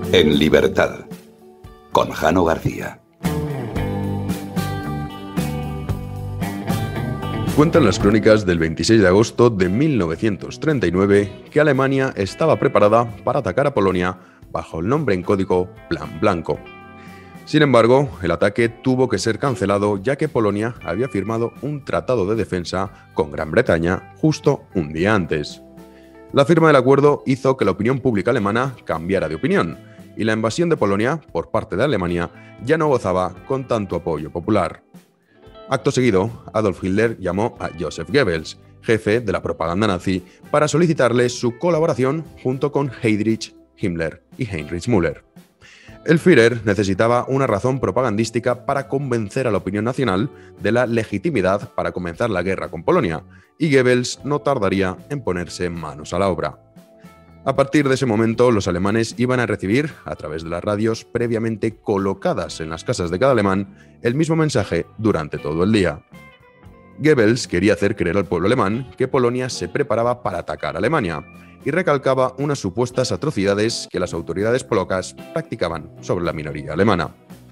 En libertad, con Jano García. Cuentan las crónicas del 26 de agosto de 1939 que Alemania estaba preparada para atacar a Polonia bajo el nombre en código Plan Blanco. Sin embargo, el ataque tuvo que ser cancelado ya que Polonia había firmado un tratado de defensa con Gran Bretaña justo un día antes. La firma del acuerdo hizo que la opinión pública alemana cambiara de opinión y la invasión de Polonia por parte de Alemania ya no gozaba con tanto apoyo popular. Acto seguido, Adolf Hitler llamó a Joseph Goebbels, jefe de la propaganda nazi, para solicitarle su colaboración junto con Heydrich, Himmler y Heinrich Müller. El Führer necesitaba una razón propagandística para convencer a la opinión nacional de la legitimidad para comenzar la guerra con Polonia, y Goebbels no tardaría en ponerse manos a la obra. A partir de ese momento, los alemanes iban a recibir, a través de las radios previamente colocadas en las casas de cada alemán, el mismo mensaje durante todo el día. Goebbels quería hacer creer al pueblo alemán que Polonia se preparaba para atacar a Alemania y recalcaba unas supuestas atrocidades que las autoridades polacas practicaban sobre la minoría alemana.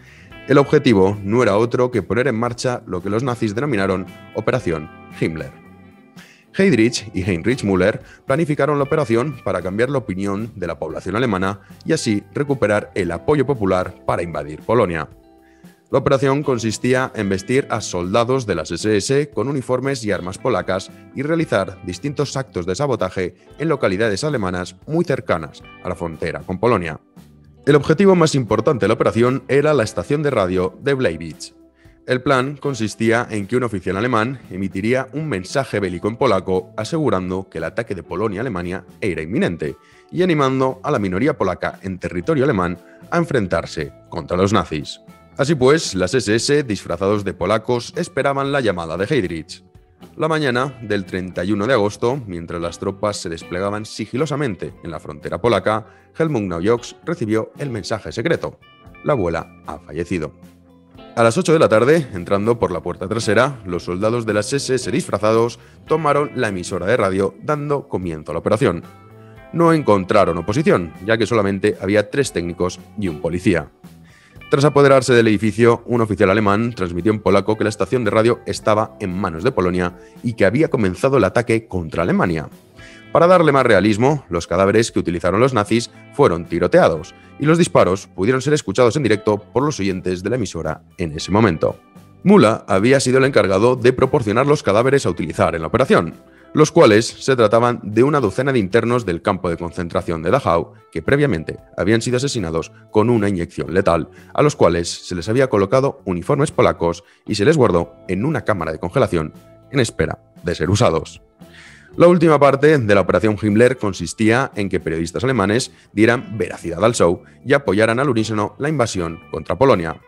El objetivo no era otro que poner en marcha lo que los nazis denominaron Operación Himmler. Heydrich y Heinrich Müller planificaron la operación para cambiar la opinión de la población alemana y así recuperar el apoyo popular para invadir Polonia. La operación consistía en vestir a soldados de las SS con uniformes y armas polacas y realizar distintos actos de sabotaje en localidades alemanas muy cercanas a la frontera con Polonia. El objetivo más importante de la operación era la estación de radio de Bleiwitz. El plan consistía en que un oficial alemán emitiría un mensaje bélico en polaco asegurando que el ataque de Polonia a Alemania era inminente y animando a la minoría polaca en territorio alemán a enfrentarse contra los nazis. Así pues, las SS, disfrazados de polacos, esperaban la llamada de Heydrich. La mañana del 31 de agosto, mientras las tropas se desplegaban sigilosamente en la frontera polaca, Helmut Naujoks recibió el mensaje secreto: la abuela ha fallecido. A las 8 de la tarde, entrando por la puerta trasera, los soldados de las SS disfrazados tomaron la emisora de radio, dando comienzo a la operación. No encontraron oposición, ya que solamente había 3 técnicos y un policía. Tras apoderarse del edificio, un oficial alemán transmitió en polaco que la estación de radio estaba en manos de Polonia y que había comenzado el ataque contra Alemania. Para darle más realismo, los cadáveres que utilizaron los nazis fueron tiroteados y los disparos pudieron ser escuchados en directo por los oyentes de la emisora en ese momento. Müller había sido el encargado de proporcionar los cadáveres a utilizar en la operación, los cuales se trataban de una docena de internos del campo de concentración de Dachau que previamente habían sido asesinados con una inyección letal, a los cuales se les había colocado uniformes polacos y se les guardó en una cámara de congelación en espera de ser usados. La última parte de la operación Himmler consistía en que periodistas alemanes dieran veracidad al show y apoyaran al unísono la invasión contra Polonia.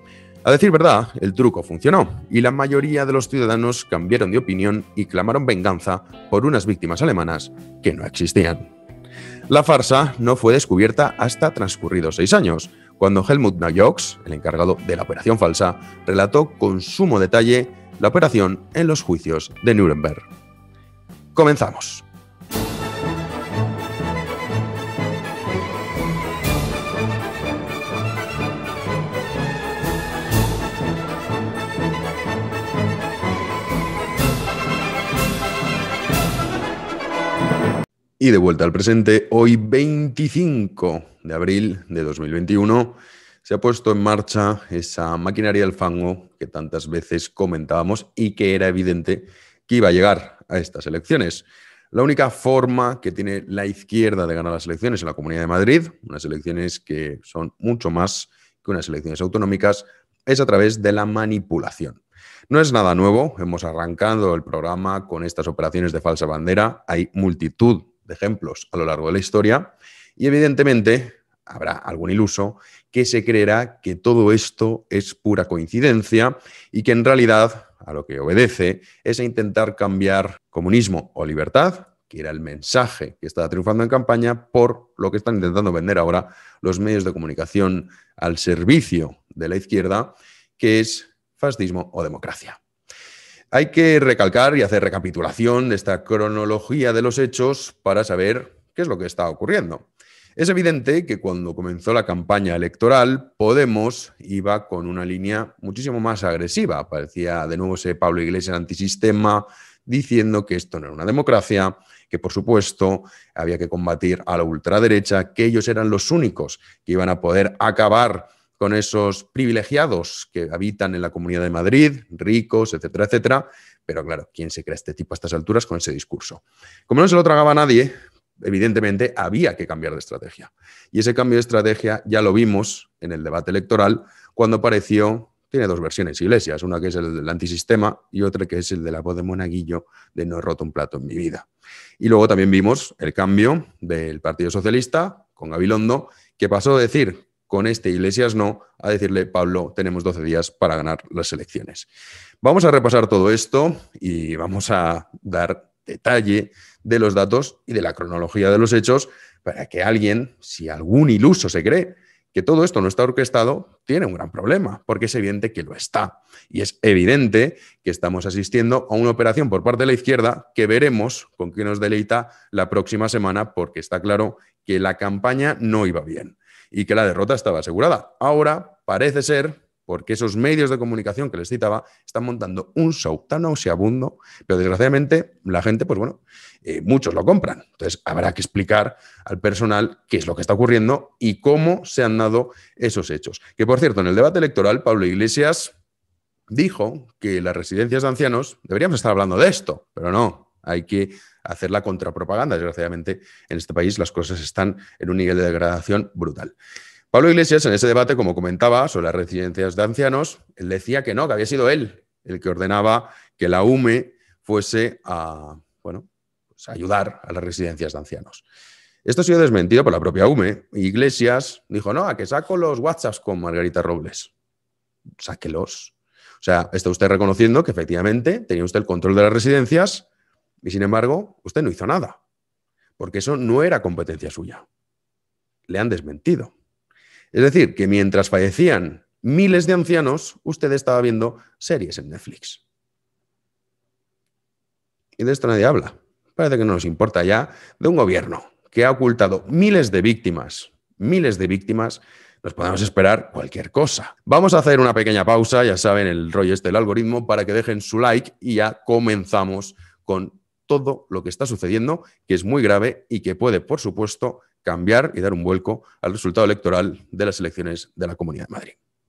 A decir verdad, el truco funcionó y la mayoría de los ciudadanos cambiaron de opinión y clamaron venganza por unas víctimas alemanas que no existían. La farsa no fue descubierta hasta transcurridos 6 años, cuando Helmut Naujoks, el encargado de la operación falsa, relató con sumo detalle la operación en los juicios de Nuremberg. Comenzamos. Y de vuelta al presente, hoy 25 de abril de 2021, se ha puesto en marcha esa maquinaria del fango que tantas veces comentábamos y que era evidente que iba a llegar a estas elecciones. La única forma que tiene la izquierda de ganar las elecciones en la Comunidad de Madrid, unas elecciones que son mucho más que unas elecciones autonómicas, es a través de la manipulación. No es nada nuevo, hemos arrancado el programa con estas operaciones de falsa bandera, hay multitud de ejemplos a lo largo de la historia y evidentemente habrá algún iluso que se creerá que todo esto es pura coincidencia y que en realidad a lo que obedece es a intentar cambiar comunismo o libertad, que era el mensaje que estaba triunfando en campaña, por lo que están intentando vender ahora los medios de comunicación al servicio de la izquierda, que es fascismo o democracia. Hay que recalcar y hacer recapitulación de esta cronología de los hechos para saber qué es lo que está ocurriendo. Es evidente que cuando comenzó la campaña electoral, Podemos iba con una línea muchísimo más agresiva. Aparecía de nuevo ese Pablo Iglesias antisistema, diciendo que esto no era una democracia, que por supuesto había que combatir a la ultraderecha, que ellos eran los únicos que iban a poder acabar con esos privilegiados que habitan en la Comunidad de Madrid, ricos, etcétera, etcétera. Pero claro, ¿quién se cree este tipo a estas alturas con ese discurso? Como no se lo tragaba nadie, evidentemente había que cambiar de estrategia. Y ese cambio de estrategia ya lo vimos en el debate electoral cuando apareció, tiene dos versiones Iglesias, una que es el del antisistema y otra que es el de la voz de monaguillo de no he roto un plato en mi vida. Y luego también vimos el cambio del Partido Socialista con Gabilondo, que pasó de decir con este Iglesias no, a decirle Pablo, tenemos 12 días para ganar las elecciones. Vamos a repasar todo esto y vamos a dar detalle de los datos y de la cronología de los hechos para que alguien, si algún iluso se cree que todo esto no está orquestado, tiene un gran problema, porque es evidente que lo está. Y es evidente que estamos asistiendo a una operación por parte de la izquierda que veremos con qué nos deleita la próxima semana, porque está claro que la campaña no iba bien y que la derrota estaba asegurada. Ahora parece ser, porque esos medios de comunicación que les citaba están montando un show tan nauseabundo, pero desgraciadamente la gente, pues bueno, muchos lo compran. Entonces habrá que explicar al personal qué es lo que está ocurriendo y cómo se han dado esos hechos. Que por cierto, en el debate electoral, Pablo Iglesias dijo que las residencias de ancianos deberíamos estar hablando de esto, pero no, hay que hacer la contrapropaganda. Desgraciadamente en este país las cosas están en un nivel de degradación brutal. Pablo Iglesias, en ese debate, como comentaba, sobre las residencias de ancianos, él decía que no, que había sido él el que ordenaba que la UME fuese a, bueno, pues a ayudar a las residencias de ancianos. Esto ha sido desmentido por la propia UME. Iglesias dijo, no, a que saco los WhatsApps con Margarita Robles. Sáquelos. O sea, está usted reconociendo que efectivamente tenía usted el control de las residencias y, sin embargo, usted no hizo nada, porque eso no era competencia suya. Le han desmentido. Es decir, que mientras fallecían miles de ancianos, usted estaba viendo series en Netflix. Y de esto nadie habla. Parece que no nos importa ya de un gobierno que ha ocultado miles de víctimas. Nos podemos esperar cualquier cosa. Vamos a hacer una pequeña pausa, ya saben, el rollo este del algoritmo, para que dejen su like y ya comenzamos con todo lo que está sucediendo, que es muy grave y que puede, por supuesto, cambiar y dar un vuelco al resultado electoral de las elecciones de la Comunidad de Madrid.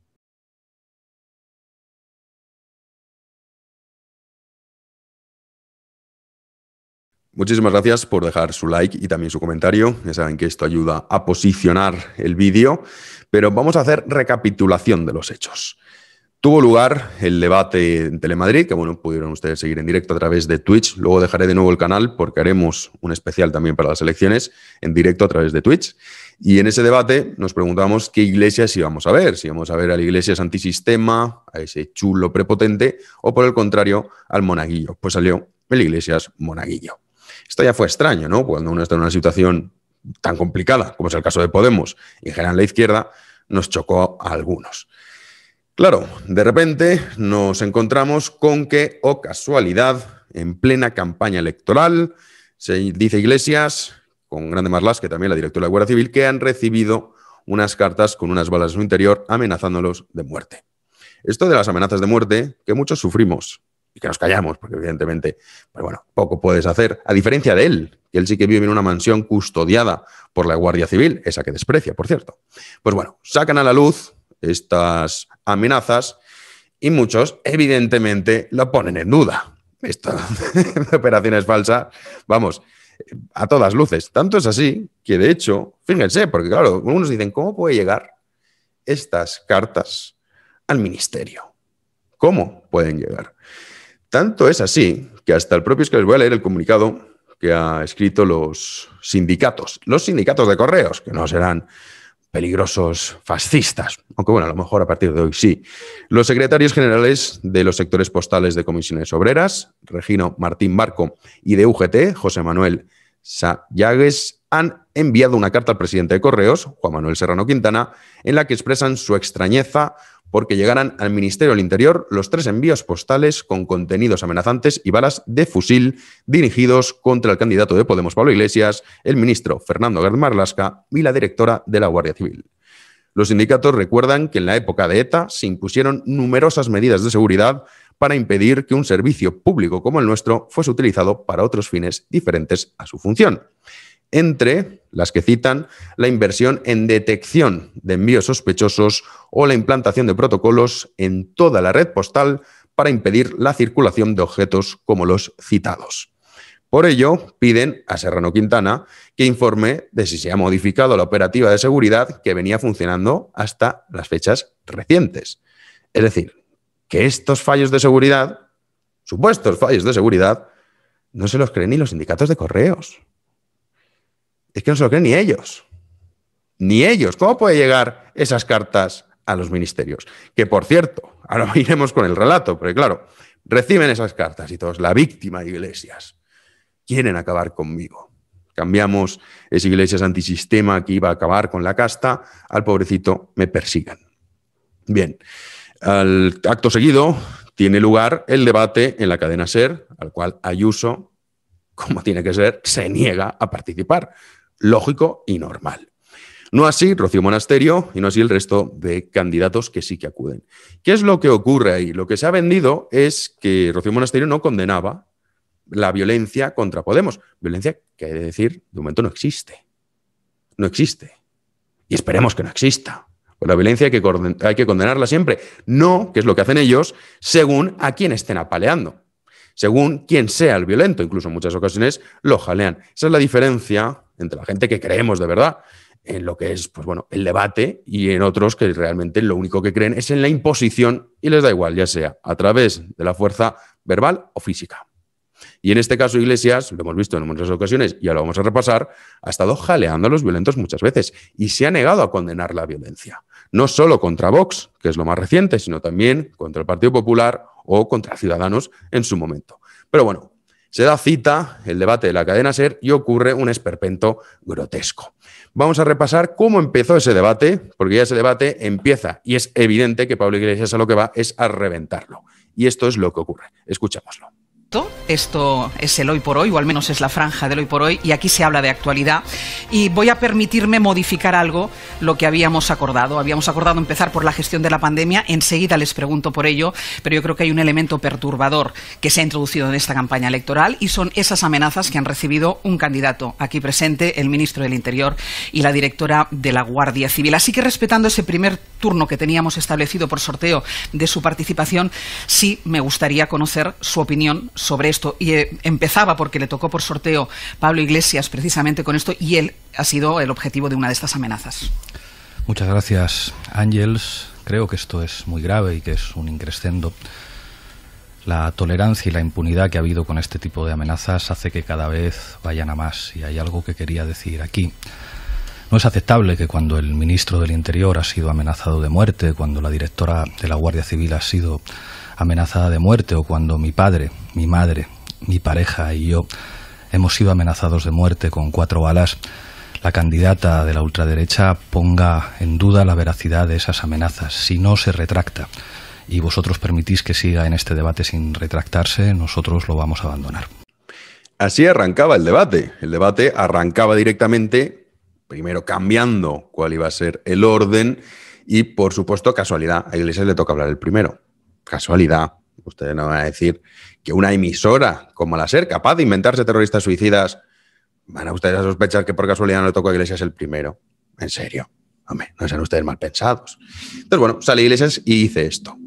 Muchísimas gracias por dejar su like y también su comentario. Ya saben que esto ayuda a posicionar el vídeo, pero vamos a hacer recapitulación de los hechos. Tuvo lugar el debate en Telemadrid, que bueno, pudieron ustedes seguir en directo a través de Twitch. Luego dejaré de nuevo el canal porque haremos un especial también para las elecciones en directo a través de Twitch. Y en ese debate nos preguntamos qué Iglesias íbamos a ver. Si íbamos a ver al Iglesias antisistema, a ese chulo prepotente, o por el contrario, al monaguillo. Pues salió el Iglesias monaguillo. Esto ya fue extraño, ¿no? Cuando uno está en una situación tan complicada, como es el caso de Podemos, y en general la izquierda, nos chocó a algunos. Claro, de repente nos encontramos con que, oh casualidad, en plena campaña electoral, se dice Iglesias, con Grande Marlaska, que también la directora de la Guardia Civil, que han recibido unas cartas con unas balas en su interior amenazándolos de muerte. Esto de las amenazas de muerte, que muchos sufrimos y que nos callamos, porque evidentemente, pues bueno, poco puedes hacer, a diferencia de él, que él sí que vive en una mansión custodiada por la Guardia Civil, esa que desprecia, por cierto. Pues bueno, sacan a la luz estas amenazas y muchos evidentemente lo ponen en duda. Esta operación es falsa, vamos, a todas luces. Tanto es así que de hecho, fíjense, porque claro, algunos dicen, ¿cómo puede llegar estas cartas al ministerio? ¿Cómo pueden llegar? Tanto es así que hasta el propio, es que les voy a leer el comunicado que ha escrito los sindicatos de correos, que no serán peligrosos fascistas, aunque bueno, a lo mejor a partir de hoy sí. Los secretarios generales de los sectores postales de Comisiones Obreras, Regino Martín Barco, y de UGT, José Manuel Sayagues, han enviado una carta al presidente de Correos, Juan Manuel Serrano Quintana, en la que expresan su extrañeza porque llegaran al Ministerio del Interior los 3 envíos postales con contenidos amenazantes y balas de fusil dirigidos contra el candidato de Podemos, Pablo Iglesias, el ministro Fernando Grande Marlaska y la directora de la Guardia Civil. Los sindicatos recuerdan que en la época de ETA se impusieron numerosas medidas de seguridad para impedir que un servicio público como el nuestro fuese utilizado para otros fines diferentes a su función. Entre las que citan la inversión en detección de envíos sospechosos o la implantación de protocolos en toda la red postal para impedir la circulación de objetos como los citados. Por ello, piden a Serrano Quintana que informe de si se ha modificado la operativa de seguridad que venía funcionando hasta las fechas recientes. Es decir, que estos fallos de seguridad, supuestos fallos de seguridad, no se los creen ni los sindicatos de correos. Es que no se lo creen ni ellos. Ni ellos. ¿Cómo puede llegar esas cartas a los ministerios? Que, por cierto, ahora iremos con el relato, porque claro, reciben esas cartas y todos, la víctima de Iglesias. Quieren acabar conmigo. Cambiamos ese Iglesias antisistema que iba a acabar con la casta, al pobrecito me persigan. Bien, al acto seguido tiene lugar el debate en la cadena SER, al cual Ayuso, como tiene que ser, se niega a participar. Lógico y normal. No así Rocío Monasterio y no así el resto de candidatos que sí que acuden. ¿Qué es lo que ocurre ahí? Lo que se ha vendido es que Rocío Monasterio no condenaba la violencia contra Podemos. Violencia que, hay que decir, de momento no existe. No existe. Y esperemos que no exista. Pues la violencia hay que condenarla siempre. No, que es lo que hacen ellos, según a quien estén apaleando. Según quien sea el violento. Incluso en muchas ocasiones lo jalean. Esa es la diferencia entre la gente que creemos de verdad en lo que es, pues bueno, el debate y en otros que realmente lo único que creen es en la imposición y les da igual, ya sea a través de la fuerza verbal o física. Y en este caso Iglesias, lo hemos visto en muchas ocasiones y ahora lo vamos a repasar, ha estado jaleando a los violentos muchas veces y se ha negado a condenar la violencia. No solo contra Vox, que es lo más reciente, sino también contra el Partido Popular o contra Ciudadanos en su momento. Pero bueno, se da cita el debate de la cadena SER y ocurre un esperpento grotesco. Vamos a repasar cómo empezó ese debate, porque ya ese debate empieza y es evidente que Pablo Iglesias a lo que va es a reventarlo. Y esto es lo que ocurre. Escuchémoslo. Esto es el hoy por hoy, o al menos es la franja del hoy por hoy, y aquí se habla de actualidad. Y voy a permitirme modificar algo, lo que habíamos acordado. Habíamos acordado empezar por la gestión de la pandemia, enseguida les pregunto por ello, pero yo creo que hay un elemento perturbador que se ha introducido en esta campaña electoral y son esas amenazas que han recibido un candidato aquí presente, el ministro del Interior y la directora de la Guardia Civil. Así que respetando ese primer turno que teníamos establecido por sorteo de su participación, sí me gustaría conocer su opinión sobre esto. Y empezaba porque le tocó por sorteo Pablo Iglesias precisamente con esto y él ha sido el objetivo de una de estas amenazas. Muchas gracias, Ángels. Creo que esto es muy grave y que es un increscendo. La tolerancia y la impunidad que ha habido con este tipo de amenazas hace que cada vez vayan a más. Y hay algo que quería decir aquí. No es aceptable que cuando el ministro del Interior ha sido amenazado de muerte, cuando la directora de la Guardia Civil ha sido amenazada de muerte o cuando mi padre, mi madre, mi pareja y yo hemos sido amenazados de muerte con 4 balas, la candidata de la ultraderecha ponga en duda la veracidad de esas amenazas. Si no se retracta y vosotros permitís que siga en este debate sin retractarse, nosotros lo vamos a abandonar. Así arrancaba el debate. El debate arrancaba directamente, primero cambiando cuál iba a ser el orden y, por supuesto, casualidad. A Iglesias le toca hablar el primero. Casualidad. Ustedes no van a decir que una emisora como la SER, capaz de inventarse terroristas suicidas, van a ustedes a sospechar que por casualidad no le tocó a Iglesias el primero. ¿En serio? Hombre, no sean ustedes mal pensados. Entonces, bueno, sale Iglesias y dice esto.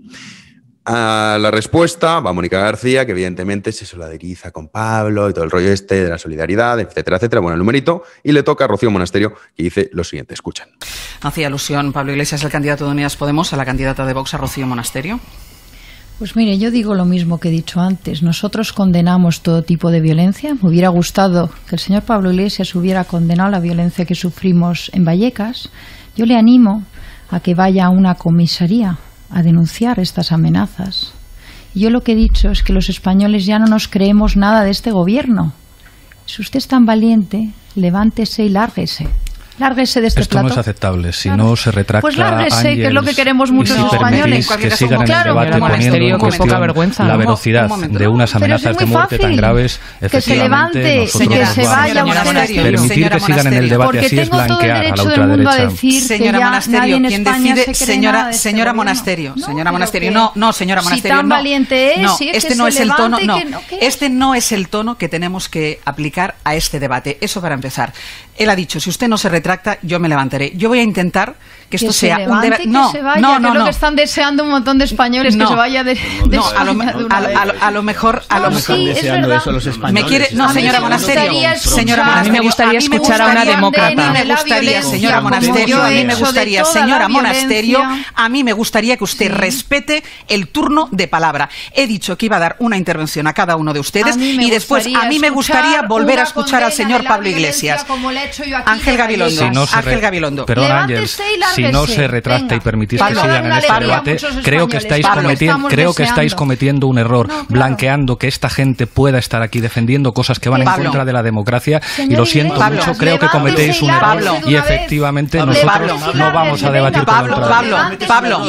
A la respuesta va Mónica García, que evidentemente se solidariza con Pablo y todo el rollo este de la solidaridad, etcétera, etcétera. Bueno, el numerito. Y le toca a Rocío Monasterio, que dice lo siguiente. Escuchan. Hacía alusión Pablo Iglesias, el candidato de Unidas Podemos, a la candidata de Vox, a Rocío Monasterio. Pues mire, yo digo lo mismo que he dicho antes. Nosotros condenamos todo tipo de violencia. Me hubiera gustado que el señor Pablo Iglesias hubiera condenado la violencia que sufrimos en Vallecas. Yo le animo a que vaya a una comisaría a denunciar estas amenazas. Y yo lo que he dicho es que los españoles ya no nos creemos nada de este gobierno. Si usted es tan valiente, levántese y lárguese. Lárguese de este Esto plato. no es aceptable. Si no se retracta, pues lárguese, Ángeles, que es lo que queremos muchos y si españoles. permitís que sigan en claro, el debate señora poniendo Monasterio, en qué cuestión poca vergüenza. la Un velocidad momento. de unas Pero amenazas es de muy muerte tan fácil. graves, Que se levante, efectivamente, que nosotros se nos vaya vamos. usted de aquí. Permitir Señora que sigan en el Monasterio. debate Porque así es tengo todo el blanquear a la derecho del mundo a ultraderecha. decir Señora que ya nadie Monasterio, en quien España decide, se cree nada de este señora gobierno. Monasterio, No, señora pero Monasterio, que no, señora Monasterio, si tan no. valiente es, No, si es este que no se es el tono, levante y no, que no, ¿qué? este no es el tono que tenemos que aplicar a este debate. Eso para empezar. Él ha dicho, si usted no se retracta, yo me levantaré. Yo voy a intentar que esto sea un debate. No, que vaya, que es lo que están deseando un montón de españoles, que se vaya de no, España de una vez. a lo mejor, sí, es verdad. eso los españoles. me quiere, no, señora Monasterio, señora Monasterio, a mí me gustaría escuchar a una demócrata. A mí me gustaría, señora Monasterio, a mí me gustaría, señora Monasterio, a mí me gustaría que usted respete el turno de palabra. He dicho que iba a dar una intervención a cada uno de ustedes y después a mí me gustaría volver a escuchar al señor Pablo Iglesias. Ángel Gabilondo, Ángel Gabilondo. Perdón, Ángeles, si no se retracta y permitís que sigan en este debate, creo que estáis cometiendo un error, blanqueando que esta gente pueda estar aquí defendiendo cosas que van en contra de la democracia, y lo siento mucho, creo que cometéis un error y efectivamente nosotros no vamos a debatir con Pablo.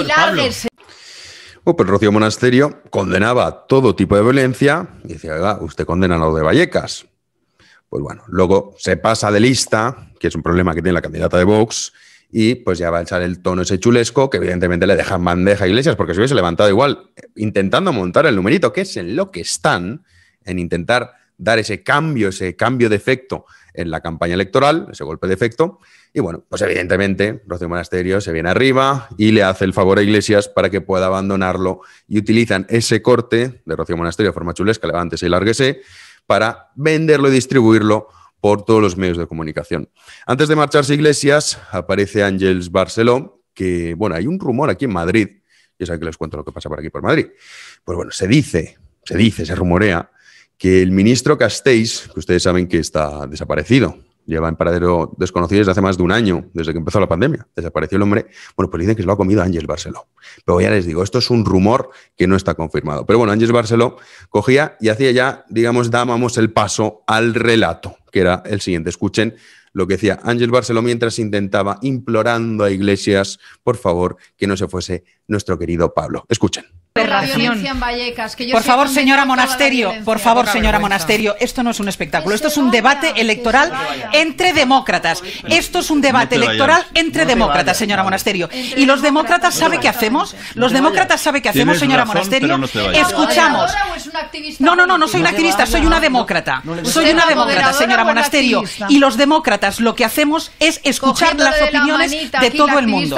Pues Rocío Monasterio condenaba todo tipo de violencia y decía, oiga, usted condena lo de Vallecas. Pues bueno, luego se pasa de lista, que es un problema que tiene la candidata de Vox, y pues ya va a echar el tono ese chulesco que evidentemente le deja en bandeja a Iglesias, porque se hubiese levantado igual intentando montar el numerito, que es en lo que están, en intentar dar ese cambio de efecto en la campaña electoral, ese golpe de efecto. Y bueno, pues evidentemente Rocío Monasterio se viene arriba y le hace el favor a Iglesias para que pueda abandonarlo, y utilizan ese corte de Rocío Monasterio de forma chulesca, levántese y lárguese, para venderlo y distribuirlo por todos los medios de comunicación. Antes de marcharse Iglesias, aparece Àngels Barceló, que, bueno, hay un rumor aquí en Madrid, ya saben que les cuento lo que pasa por aquí por Madrid. Pues bueno, se rumorea que el ministro Castells, que ustedes saben que está desaparecido, lleva en paradero desconocido desde hace más de un año, desde que empezó la pandemia, desapareció el hombre, bueno, pues dicen que se lo ha comido Àngels Barceló. Pero ya les digo, esto es un rumor que no está confirmado. Pero bueno, Àngels Barceló cogía y hacía ya, digamos, dábamos el paso al relato, que era el siguiente. Escuchen lo que decía Àngels Barceló mientras intentaba, implorando a Iglesias, por favor, que no se fuese nuestro querido Pablo. Escuchen. Por favor, señora Monasterio, esto no es un espectáculo, esto es un debate electoral entre demócratas. Esto es un debate electoral entre demócratas, señora Monasterio. ¿Y los demócratas sabe qué hacemos? ¿Los demócratas sabe qué hacemos, señora Monasterio? Escuchamos. No soy una activista, soy una demócrata. Soy una demócrata, señora Monasterio. Y los demócratas lo que hacemos es escuchar las opiniones de todo el mundo.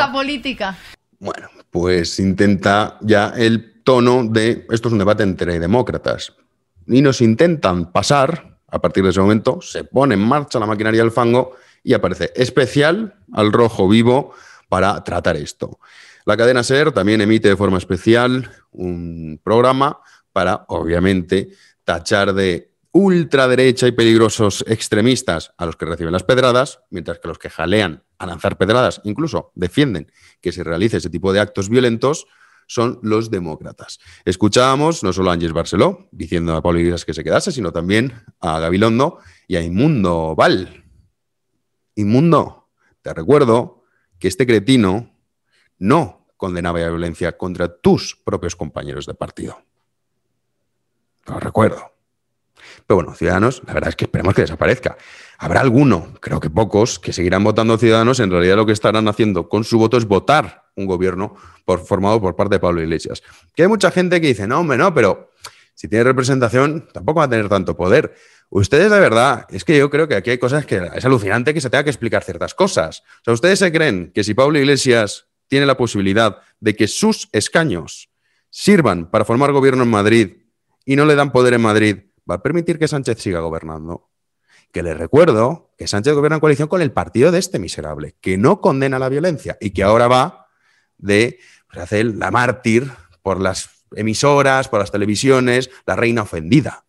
Bueno, pues intenta ya el tono de esto es un debate entre demócratas. Y nos intentan pasar, a partir de ese momento, se pone en marcha la maquinaria del fango y aparece especial al Rojo Vivo para tratar esto. La cadena SER también emite de forma especial un programa para, obviamente, tachar de ultraderecha y peligrosos extremistas a los que reciben las pedradas, mientras que los que jalean a lanzar pedradas, incluso defienden que se realice ese tipo de actos violentos, son los demócratas. Escuchábamos no solo a Àngels Barceló diciendo a Pablo Iglesias que se quedase, sino también a Gabilondo y a Inmundo Val. Inmundo, te recuerdo que este cretino no condenaba la violencia contra tus propios compañeros de partido. Te lo recuerdo. Pero bueno, Ciudadanos, la verdad es que esperemos que desaparezca. Habrá alguno, creo que pocos, que seguirán votando Ciudadanos. En realidad lo que estarán haciendo con su voto es votar un gobierno formado por parte de Pablo Iglesias. Que hay mucha gente que dice, no, hombre, no, pero si tiene representación tampoco va a tener tanto poder. Ustedes de verdad, es que yo creo que aquí hay cosas que es alucinante que se tenga que explicar ciertas cosas. O sea, ¿ustedes se creen que si Pablo Iglesias tiene la posibilidad de que sus escaños sirvan para formar gobierno en Madrid y no le dan poder en Madrid, va a permitir que Sánchez siga gobernando? Que les recuerdo que Sánchez gobierna en coalición con el partido de este miserable, que no condena la violencia y que ahora va de hacer la mártir por las emisoras, por las televisiones, la reina ofendida.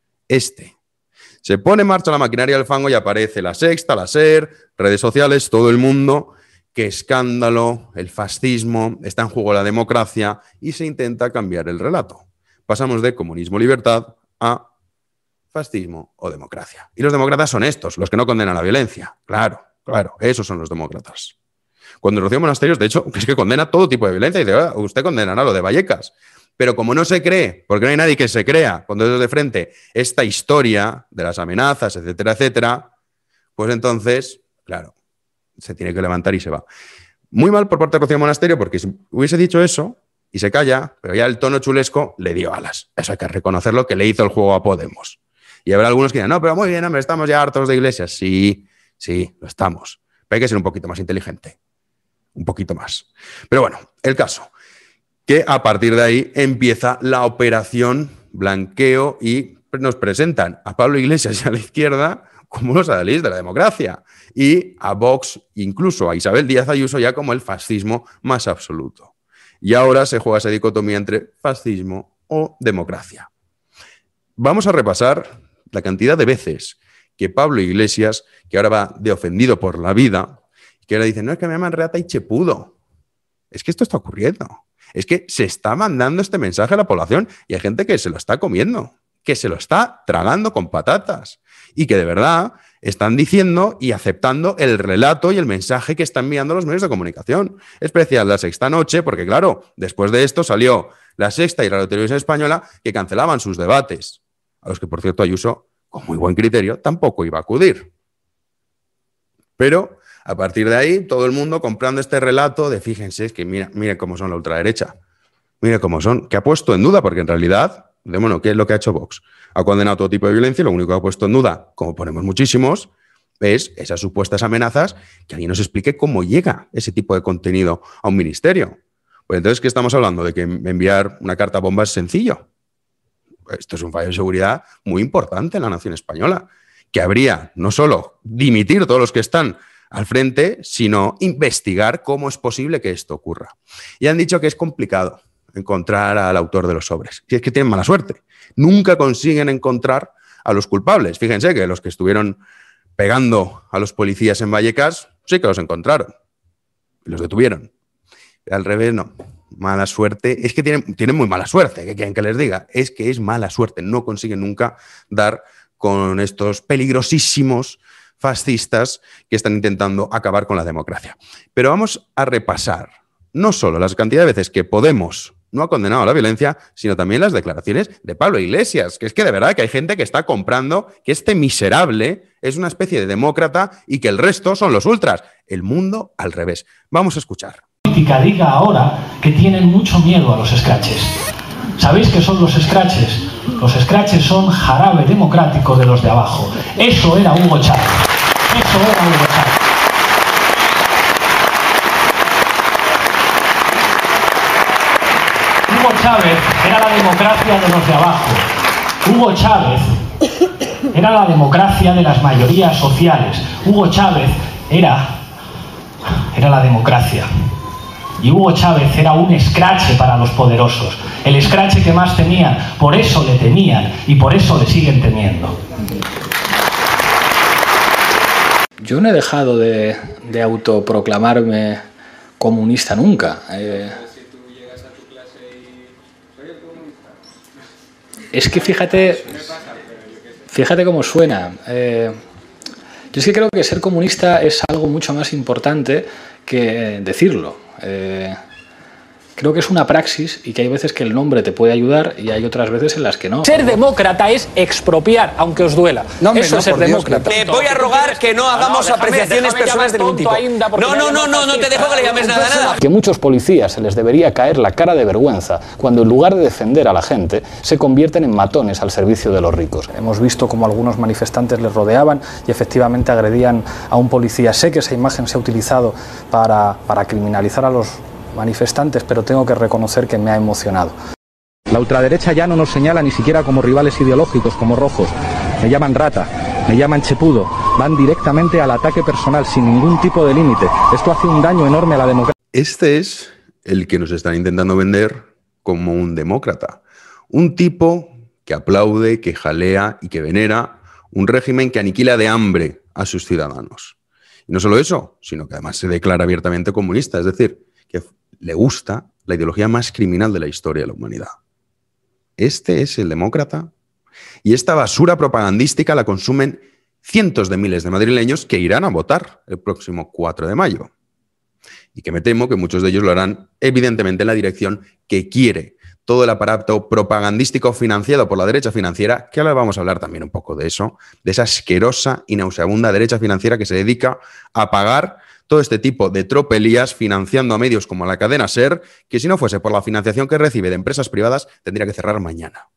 Se pone en marcha la maquinaria del fango y aparece La Sexta, la SER, redes sociales, todo el mundo. Qué escándalo, el fascismo, está en juego la democracia y se intenta cambiar el relato. Pasamos de comunismo-libertad a fascismo o democracia. Y los demócratas son estos, los que no condenan la violencia. Claro, Claro, esos son los demócratas. Cuando Rocío Monasterios, de hecho, es que condena todo tipo de violencia y dice, usted condenará lo de Vallecas. Pero como no se cree, porque no hay nadie que se crea cuando es de frente esta historia de las amenazas, etcétera, etcétera, pues entonces, claro, se tiene que levantar y se va. Muy mal por parte de Rocío Monasterio, porque si hubiese dicho eso y se calla, pero ya el tono chulesco le dio alas. Eso hay que reconocerlo, que le hizo el juego a Podemos. Y habrá algunos que dirán, no, pero muy bien, hombre, estamos ya hartos de Iglesias. Sí, lo estamos. Pero hay que ser un poquito más inteligente. Un poquito más. Pero bueno, el caso, que a partir de ahí empieza la operación blanqueo y nos presentan a Pablo Iglesias y a la izquierda como los adalides de la democracia y a Vox, incluso a Isabel Díaz Ayuso, ya como el fascismo más absoluto. Y ahora se juega esa dicotomía entre fascismo o democracia. Vamos a repasar la cantidad de veces que Pablo Iglesias, que ahora va de ofendido por la vida, que ahora dice, no, es que me llaman reata y chepudo. Es que esto está ocurriendo. Es que se está mandando este mensaje a la población y hay gente que se lo está comiendo, que se lo está tragando con patatas y que de verdad están diciendo y aceptando el relato y el mensaje que están enviando los medios de comunicación. Especial La Sexta Noche, porque claro, después de esto salió La Sexta y Radio Televisión Española que cancelaban sus debates, a los que por cierto Ayuso, con muy buen criterio, tampoco iba a acudir. Pero a partir de ahí, todo el mundo comprando este relato de, fíjense, es que mira cómo son la ultraderecha, mira cómo son, que ha puesto en duda, porque en realidad, bueno, ¿qué es lo que ha hecho Vox? Ha condenado todo tipo de violencia y lo único que ha puesto en duda, como ponemos muchísimos, es esas supuestas amenazas, que alguien nos explique cómo llega ese tipo de contenido a un ministerio. Pues entonces, ¿qué estamos hablando? ¿De que enviar una carta bomba es sencillo? Esto es un fallo de seguridad muy importante en la nación española, que habría no solo dimitir todos los que están al frente, sino investigar cómo es posible que esto ocurra. Y han dicho que es complicado encontrar al autor de los sobres. Y es que tienen mala suerte. Nunca consiguen encontrar a los culpables. Fíjense que los que estuvieron pegando a los policías en Vallecas sí que los encontraron. Y los detuvieron. Al revés, no. Mala suerte. Es que tienen muy mala suerte. ¿Qué quieren que les diga? Es que es mala suerte. No consiguen nunca dar con estos peligrosísimos fascistas que están intentando acabar con la democracia. Pero vamos a repasar no solo las cantidad de veces que Podemos no ha condenado la violencia, sino también las declaraciones de Pablo Iglesias, que es que de verdad que hay gente que está comprando que este miserable es una especie de demócrata y que el resto son los ultras. El mundo al revés. Vamos a escuchar. Diga ahora que tienen mucho miedo a los scratches. ¿Sabéis qué son los scratches? Los scratches son jarabe democrático de los de abajo. Eso era Hugo Chávez. Eso era Hugo Chávez. Hugo Chávez era la democracia de los de abajo. Hugo Chávez era la democracia de las mayorías sociales. Hugo Chávez era la democracia. Y Hugo Chávez era un escrache para los poderosos, el escrache que más temían, por eso le temían y por eso le siguen temiendo. Yo no he dejado de autoproclamarme comunista nunca. Es que fíjate cómo suena. Yo es que creo que ser comunista es algo mucho más importante que decirlo. Creo que es una praxis y que hay veces que el nombre te puede ayudar y hay otras veces en las que no. Ser demócrata es expropiar, aunque os duela. Eso es ser demócrata. Te voy a rogar que no hagamos apreciaciones personales de ningún tipo. No te dejo que le llames nada. Que muchos policías se les debería caer la cara de vergüenza cuando en lugar de defender a la gente se convierten en matones al servicio de los ricos. Hemos visto cómo algunos manifestantes les rodeaban y efectivamente agredían a un policía. Sé que esa imagen se ha utilizado para criminalizar a los manifestantes, pero tengo que reconocer que me ha emocionado. La ultraderecha ya no nos señala ni siquiera como rivales ideológicos, como rojos. Me llaman rata, me llaman chepudo. Van directamente al ataque personal, sin ningún tipo de límite. Esto hace un daño enorme a la democracia. Este es el que nos están intentando vender como un demócrata. Un tipo que aplaude, que jalea y que venera un régimen que aniquila de hambre a sus ciudadanos. Y no solo eso, sino que además se declara abiertamente comunista, es decir, que le gusta la ideología más criminal de la historia de la humanidad. Este es el demócrata. Y esta basura propagandística la consumen cientos de miles de madrileños que irán a votar el próximo 4 de mayo. Y que me temo que muchos de ellos lo harán evidentemente en la dirección que quiere todo el aparato propagandístico financiado por la derecha financiera, que ahora vamos a hablar también un poco de eso, de esa asquerosa y nauseabunda derecha financiera que se dedica a pagar todo este tipo de tropelías financiando a medios como la cadena SER, que si no fuese por la financiación que recibe de empresas privadas, tendría que cerrar mañana.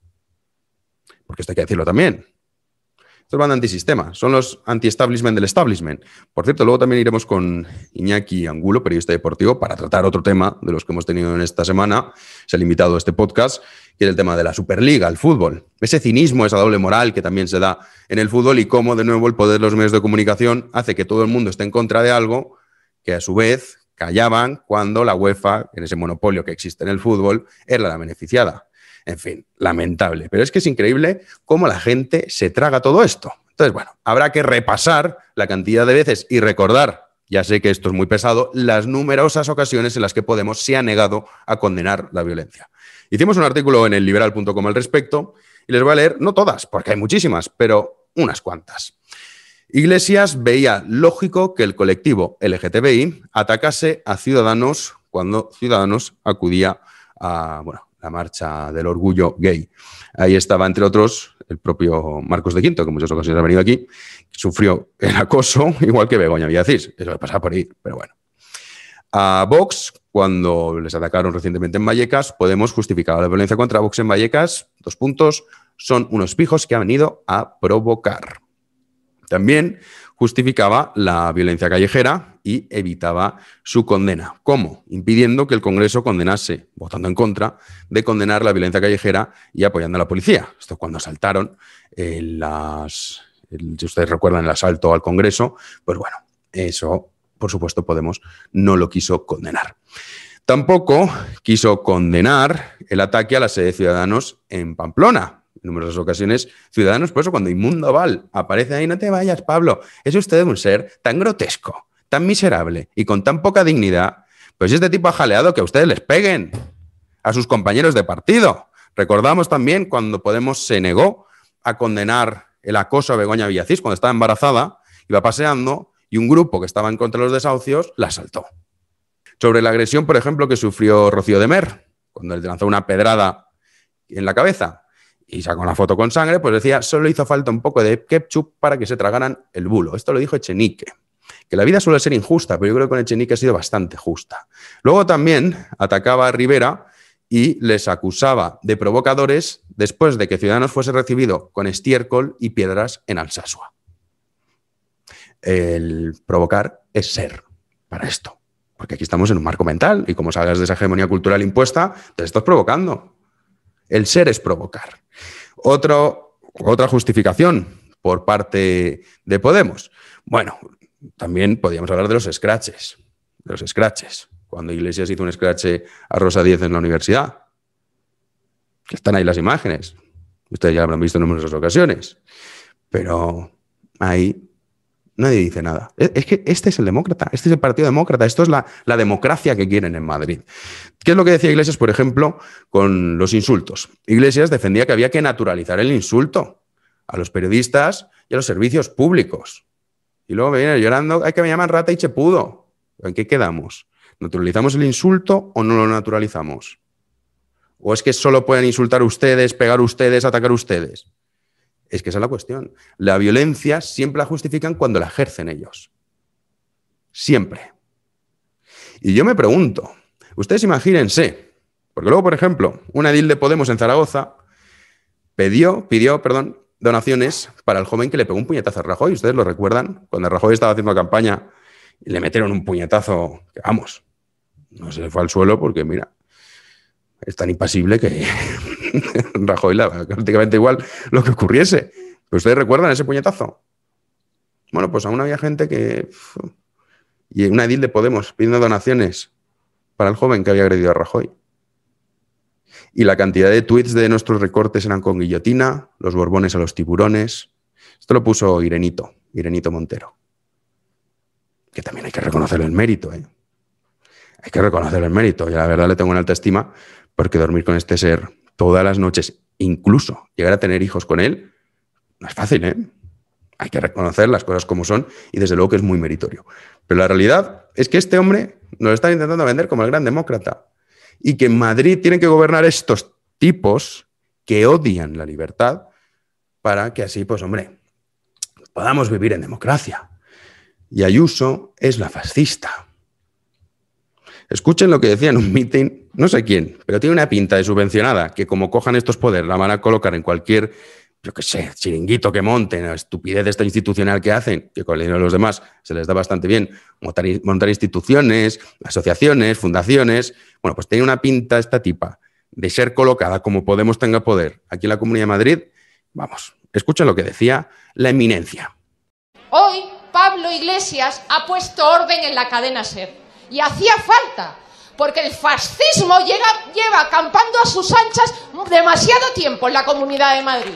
Porque esto hay que decirlo también. Estos van de antisistema, son los anti-establishment del establishment. Por cierto, luego también iremos con Iñaki Angulo, periodista deportivo, para tratar otro tema de los que hemos tenido en esta semana. Es el invitado a este podcast, que es el tema de la Superliga, el fútbol. Ese cinismo, esa doble moral que también se da en el fútbol y cómo, de nuevo, el poder de los medios de comunicación hace que todo el mundo esté en contra de algo que, a su vez, callaban cuando la UEFA, en ese monopolio que existe en el fútbol, era la beneficiada. En fin, lamentable. Pero es que es increíble cómo la gente se traga todo esto. Entonces, bueno, habrá que repasar la cantidad de veces y recordar, ya sé que esto es muy pesado, las numerosas ocasiones en las que Podemos se ha negado a condenar la violencia. Hicimos un artículo en elliberal.com al respecto y les voy a leer, no todas, porque hay muchísimas, pero unas cuantas. Iglesias veía lógico que el colectivo LGTBI atacase a Ciudadanos cuando Ciudadanos acudía a, la marcha del orgullo gay. Ahí estaba, entre otros, el propio Marcos de Quinto, que en muchas ocasiones ha venido aquí, sufrió el acoso, igual que Begoña Villacís. Eso pasa por ahí, pero bueno. A Vox, cuando les atacaron recientemente en Vallecas, Podemos justificaba la violencia contra Vox en Vallecas. 2 puntos, son unos pijos que han venido a provocar. También justificaba la violencia callejera y evitaba su condena. ¿Cómo? Impidiendo que el Congreso condenase, votando en contra, de condenar la violencia callejera y apoyando a la policía. Esto es cuando asaltaron si ustedes recuerdan el asalto al Congreso, pues bueno, eso, por supuesto, Podemos no lo quiso condenar. Tampoco quiso condenar el ataque a la sede de Ciudadanos en Pamplona. En numerosas ocasiones, Ciudadanos, por eso cuando Inmundo Val aparece ahí, no te vayas, Pablo, es usted un ser tan grotesco, tan miserable y con tan poca dignidad, pues este tipo ha jaleado que a ustedes les peguen, a sus compañeros de partido. Recordamos también cuando Podemos se negó a condenar el acoso a Begoña Villacís cuando estaba embarazada, iba paseando y un grupo que estaba en contra de los desahucios la asaltó. Sobre la agresión, por ejemplo, que sufrió Rocío de Mer, cuando le lanzó una pedrada en la cabeza, y sacó una foto con sangre, pues decía, solo hizo falta un poco de ketchup para que se tragaran el bulo. Esto lo dijo Echenique. Que la vida suele ser injusta, pero yo creo que con Echenique ha sido bastante justa. Luego también atacaba a Rivera y les acusaba de provocadores después de que Ciudadanos fuese recibido con estiércol y piedras en Alsasua. El provocar es ser para esto. Porque aquí estamos en un marco mental y como salgas de esa hegemonía cultural impuesta, te estás provocando. El ser es provocar. Otra justificación por parte de Podemos. Bueno, también podríamos hablar de los scratches. Cuando Iglesias hizo un scratch a Rosa Díez en la universidad. Que están ahí las imágenes. Ustedes ya lo habrán visto en numerosas ocasiones. Pero ahí nadie dice nada. Es que este es el demócrata, este es el Partido Demócrata, esto es la democracia que quieren en Madrid. ¿Qué es lo que decía Iglesias, por ejemplo, con los insultos? Iglesias defendía que había que naturalizar el insulto a los periodistas y a los servicios públicos. Y luego me viene llorando, hay que me llaman rata y chepudo. ¿En qué quedamos? ¿Naturalizamos el insulto o no lo naturalizamos? ¿O es que solo pueden insultar ustedes, pegar ustedes, atacar ustedes? Es que esa es la cuestión. La violencia siempre la justifican cuando la ejercen ellos. Siempre. Y yo me pregunto, ustedes imagínense, porque luego, por ejemplo, una edil de Podemos en Zaragoza pidió donaciones para el joven que le pegó un puñetazo a Rajoy. ¿Ustedes lo recuerdan? Cuando Rajoy estaba haciendo campaña y le metieron un puñetazo, que vamos, no se le fue al suelo porque, mira, es tan impasible que Rajoy prácticamente igual lo que ocurriese. ¿Pero ustedes recuerdan ese puñetazo? Bueno, pues aún había gente que... Y una edil de Podemos pidiendo donaciones para el joven que había agredido a Rajoy. Y la cantidad de tuits de nuestros recortes eran con guillotina, los borbones a los tiburones. Esto lo puso Irenito Montero. Que también hay que reconocerle el mérito, ¿eh? Hay que reconocerle el mérito. Y la verdad le tengo una alta estima porque dormir con este ser todas las noches, incluso llegar a tener hijos con él, no es fácil, ¿eh? hay que reconocer las cosas como son y desde luego que es muy meritorio. Pero la realidad es que este hombre nos lo está intentando vender como el gran demócrata y que en Madrid tienen que gobernar estos tipos que odian la libertad para que así, pues hombre, podamos vivir en democracia. Y Ayuso es la fascista. Escuchen lo que decía en un meeting, no sé quién, pero tiene una pinta de subvencionada que como cojan estos poderes la van a colocar en cualquier, yo qué sé, chiringuito que monten, la estupidez esta institucional que hacen, que con el dinero de los demás se les da bastante bien montar instituciones, asociaciones, fundaciones. Bueno, pues tiene una pinta esta tipa de ser colocada como Podemos tenga poder aquí en la Comunidad de Madrid. Vamos, escuchen lo que decía la eminencia. Hoy Pablo Iglesias ha puesto orden en la cadena SER y hacía falta, porque el fascismo lleva acampando a sus anchas demasiado tiempo en la Comunidad de Madrid.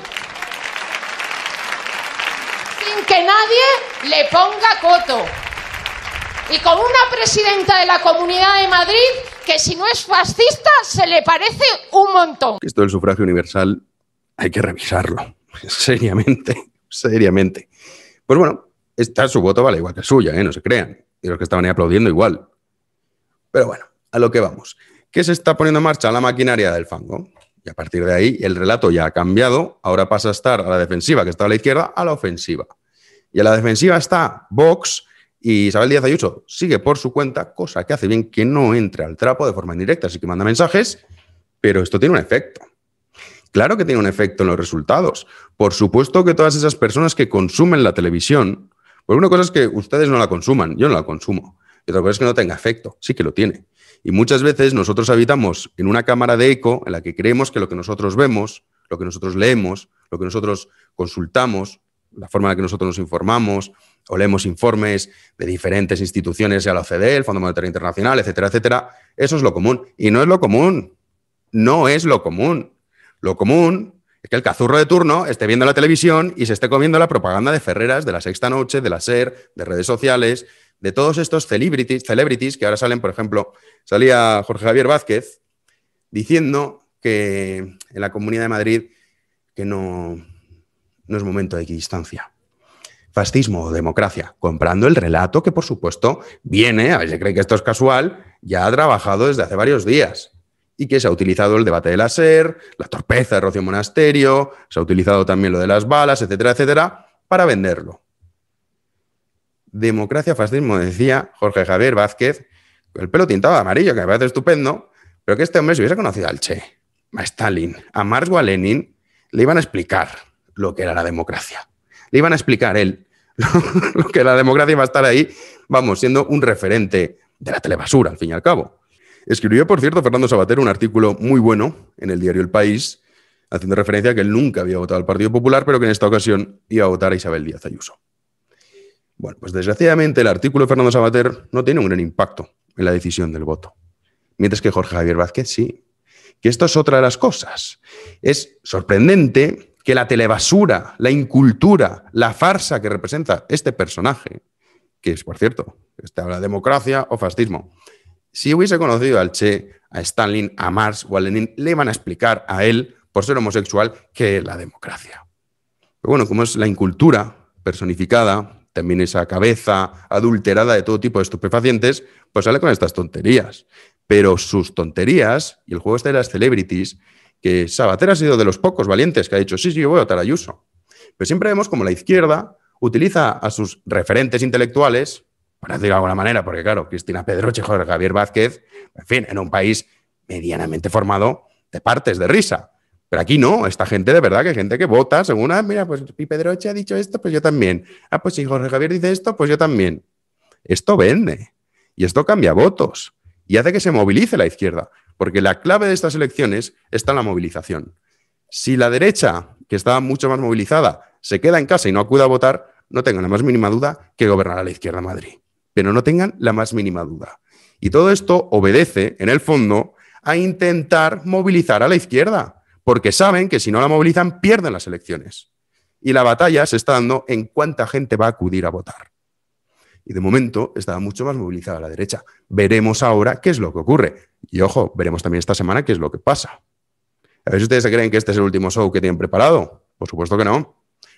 Sin que nadie le ponga coto. Y con una presidenta de la Comunidad de Madrid que si no es fascista se le parece un montón. Esto del sufragio universal hay que revisarlo, seriamente, seriamente. Pues bueno, su voto vale igual que el suyo, no se crean. Y los que estaban ahí aplaudiendo igual. Pero bueno, a lo que vamos. ¿Qué se está poniendo en marcha? La maquinaria del fango. Y a partir de ahí el relato ya ha cambiado. Ahora pasa a estar a la defensiva, que estaba a la izquierda, a la ofensiva. Y a la defensiva está Vox y Isabel Díaz Ayuso. Sigue por su cuenta, cosa que hace bien que no entre al trapo de forma indirecta. Así que manda mensajes, pero esto tiene un efecto. Claro que tiene un efecto en los resultados. Por supuesto que todas esas personas que consumen la televisión, pues una cosa es que ustedes no la consuman, yo no la consumo. Y otra cosa es que no tenga efecto, sí que lo tiene. Y muchas veces nosotros habitamos en una cámara de eco en la que creemos que lo que nosotros vemos, lo que nosotros leemos, lo que nosotros consultamos, la forma en la que nosotros nos informamos o leemos informes de diferentes instituciones, sea la OCDE, el Fondo Monetario Internacional, etcétera, etcétera, eso es lo común. Y no es lo común. No es lo común. Lo común es que el cazurro de turno esté viendo la televisión y se esté comiendo la propaganda de Ferreras, de La Sexta Noche, de la SER, de redes sociales, de todos estos celebrities que ahora salen, por ejemplo, salía Jorge Javier Vázquez diciendo que en la Comunidad de Madrid que no es momento de equidistancia. Fascismo o democracia, comprando el relato que, por supuesto, viene, a ver si cree que esto es casual, ya ha trabajado desde hace varios días y que se ha utilizado el debate de la SER, la torpeza de Rocío Monasterio, se ha utilizado también lo de las balas, etcétera, etcétera, para venderlo. Democracia, fascismo, decía Jorge Javier Vázquez, el pelo tintado de amarillo, que me parece estupendo, pero que este hombre, si hubiese conocido al Che, a Stalin, a Marx o a Lenin, le iban a explicar lo que era la democracia. Le iban a explicar él lo que la democracia va a estar ahí, vamos, siendo un referente de la telebasura, al fin y al cabo. Escribió, por cierto, Fernando Savater un artículo muy bueno en el diario El País, haciendo referencia a que él nunca había votado al Partido Popular, pero que en esta ocasión iba a votar a Isabel Díaz Ayuso. Bueno, pues desgraciadamente el artículo de Fernando Savater no tiene un gran impacto en la decisión del voto. Mientras que Jorge Javier Vázquez sí. Que esto es otra de las cosas. Es sorprendente que la telebasura, la incultura, la farsa que representa este personaje, que es, por cierto, habla de democracia o fascismo, si hubiese conocido al Che, a Stalin, a Marx o a Lenin, le iban a explicar a él, por ser homosexual, qué es la democracia. Pero bueno, como es la incultura personificada, también esa cabeza adulterada de todo tipo de estupefacientes, pues sale con estas tonterías. Pero sus tonterías, y el juego este de las celebrities, que Savater ha sido de los pocos valientes que ha dicho, sí, yo voy a votar a Ayuso. Pero siempre vemos como la izquierda utiliza a sus referentes intelectuales, para decirlo de alguna manera, porque claro, Cristina Pedroche, Jorge Javier Vázquez, en fin, en un país medianamente formado, te partes de risa. Pero aquí no, esta gente de verdad, que hay gente que vota según, mira, pues Pedroche ha dicho esto, pues yo también. Pues si Jorge Javier dice esto, pues yo también. Esto vende y esto cambia votos y hace que se movilice la izquierda, porque la clave de estas elecciones está en la movilización. Si la derecha, que está mucho más movilizada, se queda en casa y no acude a votar, no tengan la más mínima duda que gobernará la izquierda en Madrid. Pero no tengan la más mínima duda. Y todo esto obedece, en el fondo, a intentar movilizar a la izquierda, porque saben que si no la movilizan pierden las elecciones. Y la batalla se está dando en cuánta gente va a acudir a votar. Y de momento está mucho más movilizada la derecha. Veremos ahora qué es lo que ocurre. Y ojo, veremos también esta semana qué es lo que pasa. A ver si ustedes se creen que este es el último show que tienen preparado. Por supuesto que no.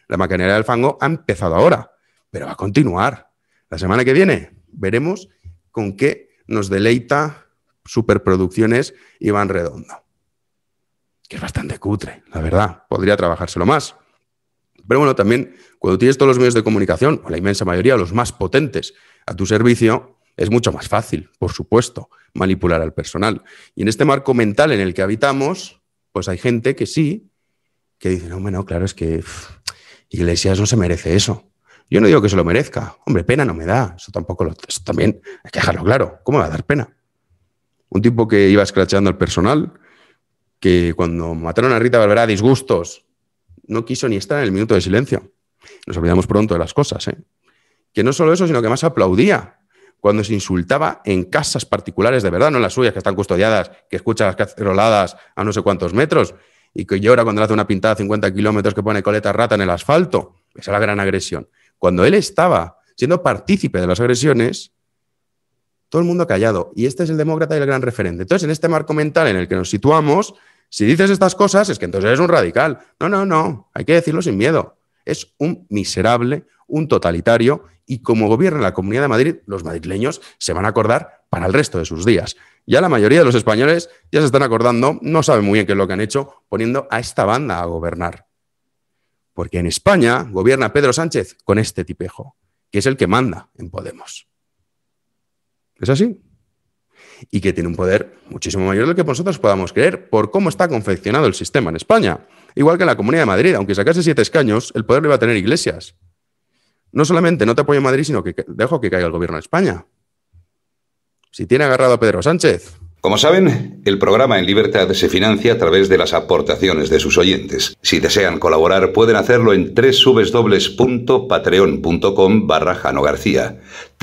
La maquinaria del fango ha empezado ahora, pero va a continuar. La semana que viene veremos con qué nos deleita Superproducciones Iván Redondo, que es bastante cutre, la verdad. Podría trabajárselo más. Pero bueno, también cuando tienes todos los medios de comunicación, o la inmensa mayoría, los más potentes, a tu servicio, es mucho más fácil, por supuesto, manipular al personal. Y en este marco mental en el que habitamos, pues hay gente que sí, que dice, no, bueno, claro, es que Iglesias no se merece eso. Yo no digo que se lo merezca. Hombre, pena no me da. Eso también hay que dejarlo claro. ¿Cómo me va a dar pena? Un tipo que iba escrachando al personal, que cuando mataron a Rita Barberá a disgustos, no quiso ni estar en el minuto de silencio. Nos olvidamos pronto de las cosas, ¿eh? Que no solo eso, sino que más aplaudía cuando se insultaba en casas particulares de verdad, no en las suyas, que están custodiadas, que escucha las caceroladas a no sé cuántos metros y que llora cuando le hace una pintada a 50 kilómetros que pone coleta rata en el asfalto. Esa es la gran agresión. Cuando él estaba siendo partícipe de las agresiones, todo el mundo callado. Y este es el demócrata y el gran referente. Entonces, en este marco mental en el que nos situamos, si dices estas cosas, es que entonces eres un radical. No. Hay que decirlo sin miedo. Es un miserable, un totalitario, y como gobierna la Comunidad de Madrid, los madrileños se van a acordar para el resto de sus días. Ya la mayoría de los españoles ya se están acordando, no saben muy bien qué es lo que han hecho, poniendo a esta banda a gobernar. Porque en España gobierna Pedro Sánchez con este tipejo, que es el que manda en Podemos. ¿Es así? Y que tiene un poder muchísimo mayor del que nosotros podamos creer por cómo está confeccionado el sistema en España. Igual que en la Comunidad de Madrid, aunque sacase 7 escaños, el poder lo iba a tener Iglesias. No solamente no te apoyo en Madrid, sino que dejo que caiga el gobierno de España. Si tiene agarrado a Pedro Sánchez. Como saben, el programa En Libertad se financia a través de las aportaciones de sus oyentes. Si desean colaborar, pueden hacerlo en www.patreon.com/Jano García.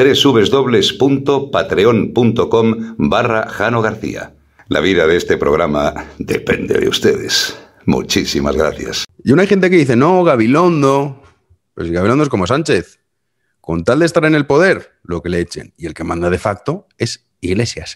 www.patreon.com/Jano García. La vida de este programa depende de ustedes. Muchísimas gracias. Y hay gente que dice, no, Gabilondo. Pues Gabilondo es como Sánchez. Con tal de estar en el poder, lo que le echen. Y el que manda de facto es Iglesias,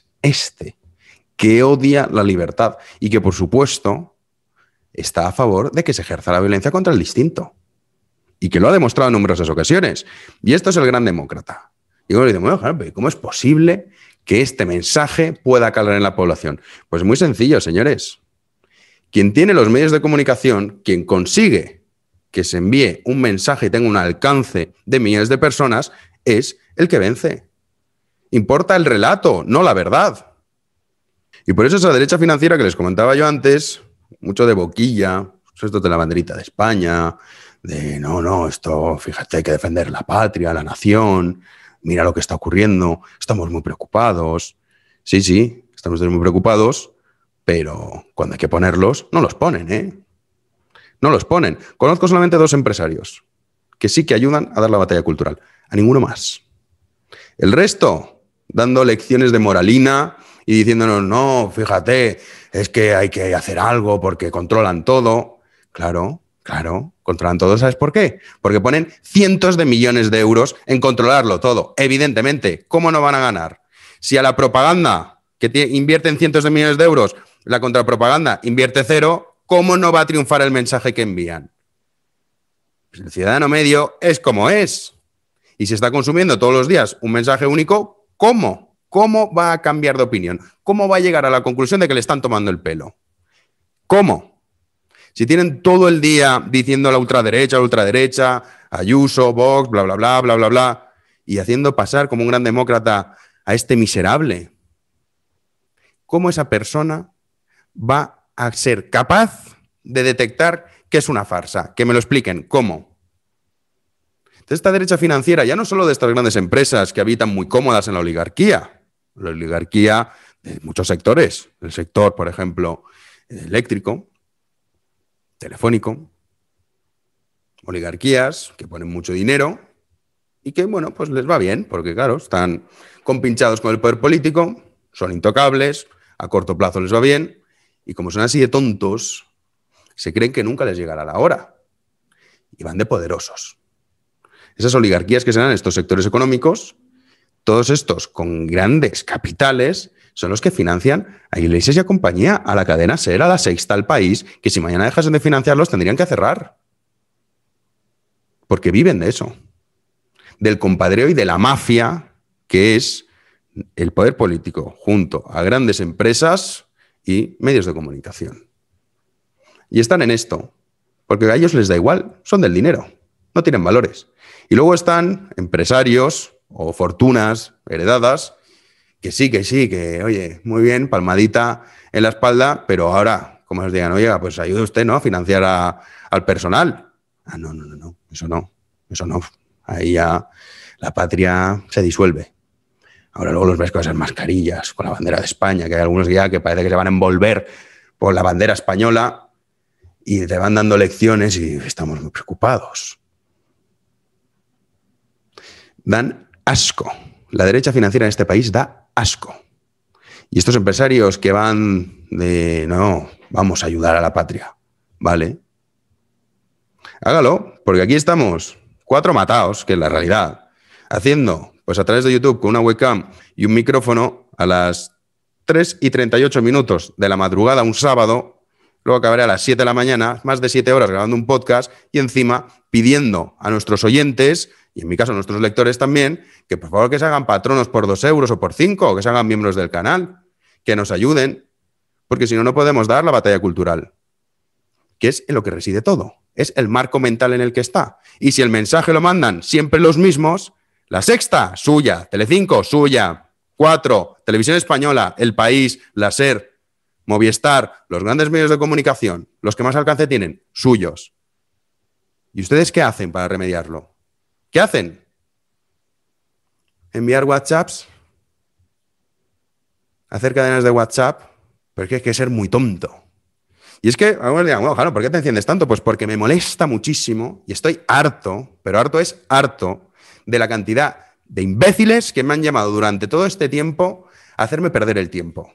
que odia la libertad y que, por supuesto, está a favor de que se ejerza la violencia contra el distinto. Y que lo ha demostrado en numerosas ocasiones. Y esto es el gran demócrata. Y uno dice, bueno, ¿cómo es posible que este mensaje pueda calar en la población? Pues muy sencillo, señores. Quien tiene los medios de comunicación, quien consigue que se envíe un mensaje y tenga un alcance de millones de personas, es el que vence. Importa el relato, no la verdad. Y por eso esa derecha financiera que les comentaba yo antes, mucho de boquilla, esto de la banderita de España, de no, esto, fíjate, hay que defender la patria, la nación, mira lo que está ocurriendo, estamos muy preocupados. Sí, estamos muy preocupados, pero cuando hay que ponerlos, no los ponen, ¿eh? No los ponen. Conozco solamente 2 empresarios que sí que ayudan a dar la batalla cultural. A ninguno más. El resto, dando lecciones de moralina y diciéndonos, no, fíjate, es que hay que hacer algo porque controlan todo. Claro, controlan todo. ¿Sabes por qué? Porque ponen cientos de millones de euros en controlarlo todo. Evidentemente, ¿cómo no van a ganar? Si a la propaganda, que invierten cientos de millones de euros, la contrapropaganda invierte 0, ¿cómo no va a triunfar el mensaje que envían? Pues el ciudadano medio es como es. Y si está consumiendo todos los días un mensaje único, ¿cómo? ¿Cómo va a cambiar de opinión? ¿Cómo va a llegar a la conclusión de que le están tomando el pelo? ¿Cómo? Si tienen todo el día diciendo la ultraderecha, Ayuso, Vox, bla, bla, bla, y haciendo pasar como un gran demócrata a este miserable, ¿cómo esa persona va a ser capaz de detectar que es una farsa? Que me lo expliquen. ¿Cómo? Entonces, esta derecha financiera, ya no solo de estas grandes empresas que habitan muy cómodas en la oligarquía de muchos sectores, el sector, por ejemplo, eléctrico, telefónico, oligarquías que ponen mucho dinero y que, bueno, pues les va bien, porque claro, están compinchados con el poder político, son intocables, a corto plazo les va bien, y como son así de tontos, se creen que nunca les llegará la hora. Y van de poderosos. Esas oligarquías que serán estos sectores económicos, todos estos con grandes capitales, son los que financian a Iglesias y a compañía, a la cadena SER, a La Sexta, al País, que si mañana dejasen de financiarlos tendrían que cerrar. porque viven de eso, del compadreo y de la mafia que es el poder político junto a grandes empresas y medios de comunicación. Y están en esto, porque a ellos les da igual, son del dinero, no tienen valores. Y luego están empresarios o fortunas heredadas que sí, que oye, muy bien, palmadita en la espalda, pero ahora, como os digan, oiga, pues ayude usted, ¿no?, a financiar al personal. Ah, no, eso no. Ahí ya la patria se disuelve. Ahora luego los ves con esas mascarillas, con la bandera de España, que hay algunos ya que parece que se van a envolver por la bandera española y te van dando lecciones y estamos muy preocupados. Dan asco. La derecha financiera en este país da asco. Y estos empresarios que van de, no, vamos a ayudar a la patria, ¿vale? Hágalo, porque aquí estamos, 4 mataos, que es la realidad, haciendo, pues a través de YouTube, con una webcam y un micrófono, a las 3:38 de la madrugada un sábado, luego acabaré a las 7 de la mañana, más de 7 horas grabando un podcast y encima pidiendo a nuestros oyentes, y en mi caso a nuestros lectores también, que por favor que se hagan patronos por 2 euros o por 5, o que se hagan miembros del canal, que nos ayuden, porque si no, no podemos dar la batalla cultural, que es en lo que reside todo. Es el marco mental en el que está. Y si el mensaje lo mandan siempre los mismos, La Sexta, suya, Telecinco, suya, 4, Televisión Española, El País, La SER, Movistar, los grandes medios de comunicación, los que más alcance tienen, suyos. ¿Y ustedes qué hacen para remediarlo? ¿Qué hacen? ¿Enviar WhatsApps? ¿Hacer cadenas de WhatsApp? Porque hay que ser muy tonto. Y es que, algunos dirán, bueno, Jano, ¿por qué te enciendes tanto? Pues porque me molesta muchísimo y estoy harto, pero harto es harto, de la cantidad de imbéciles que me han llamado durante todo este tiempo a hacerme perder el tiempo.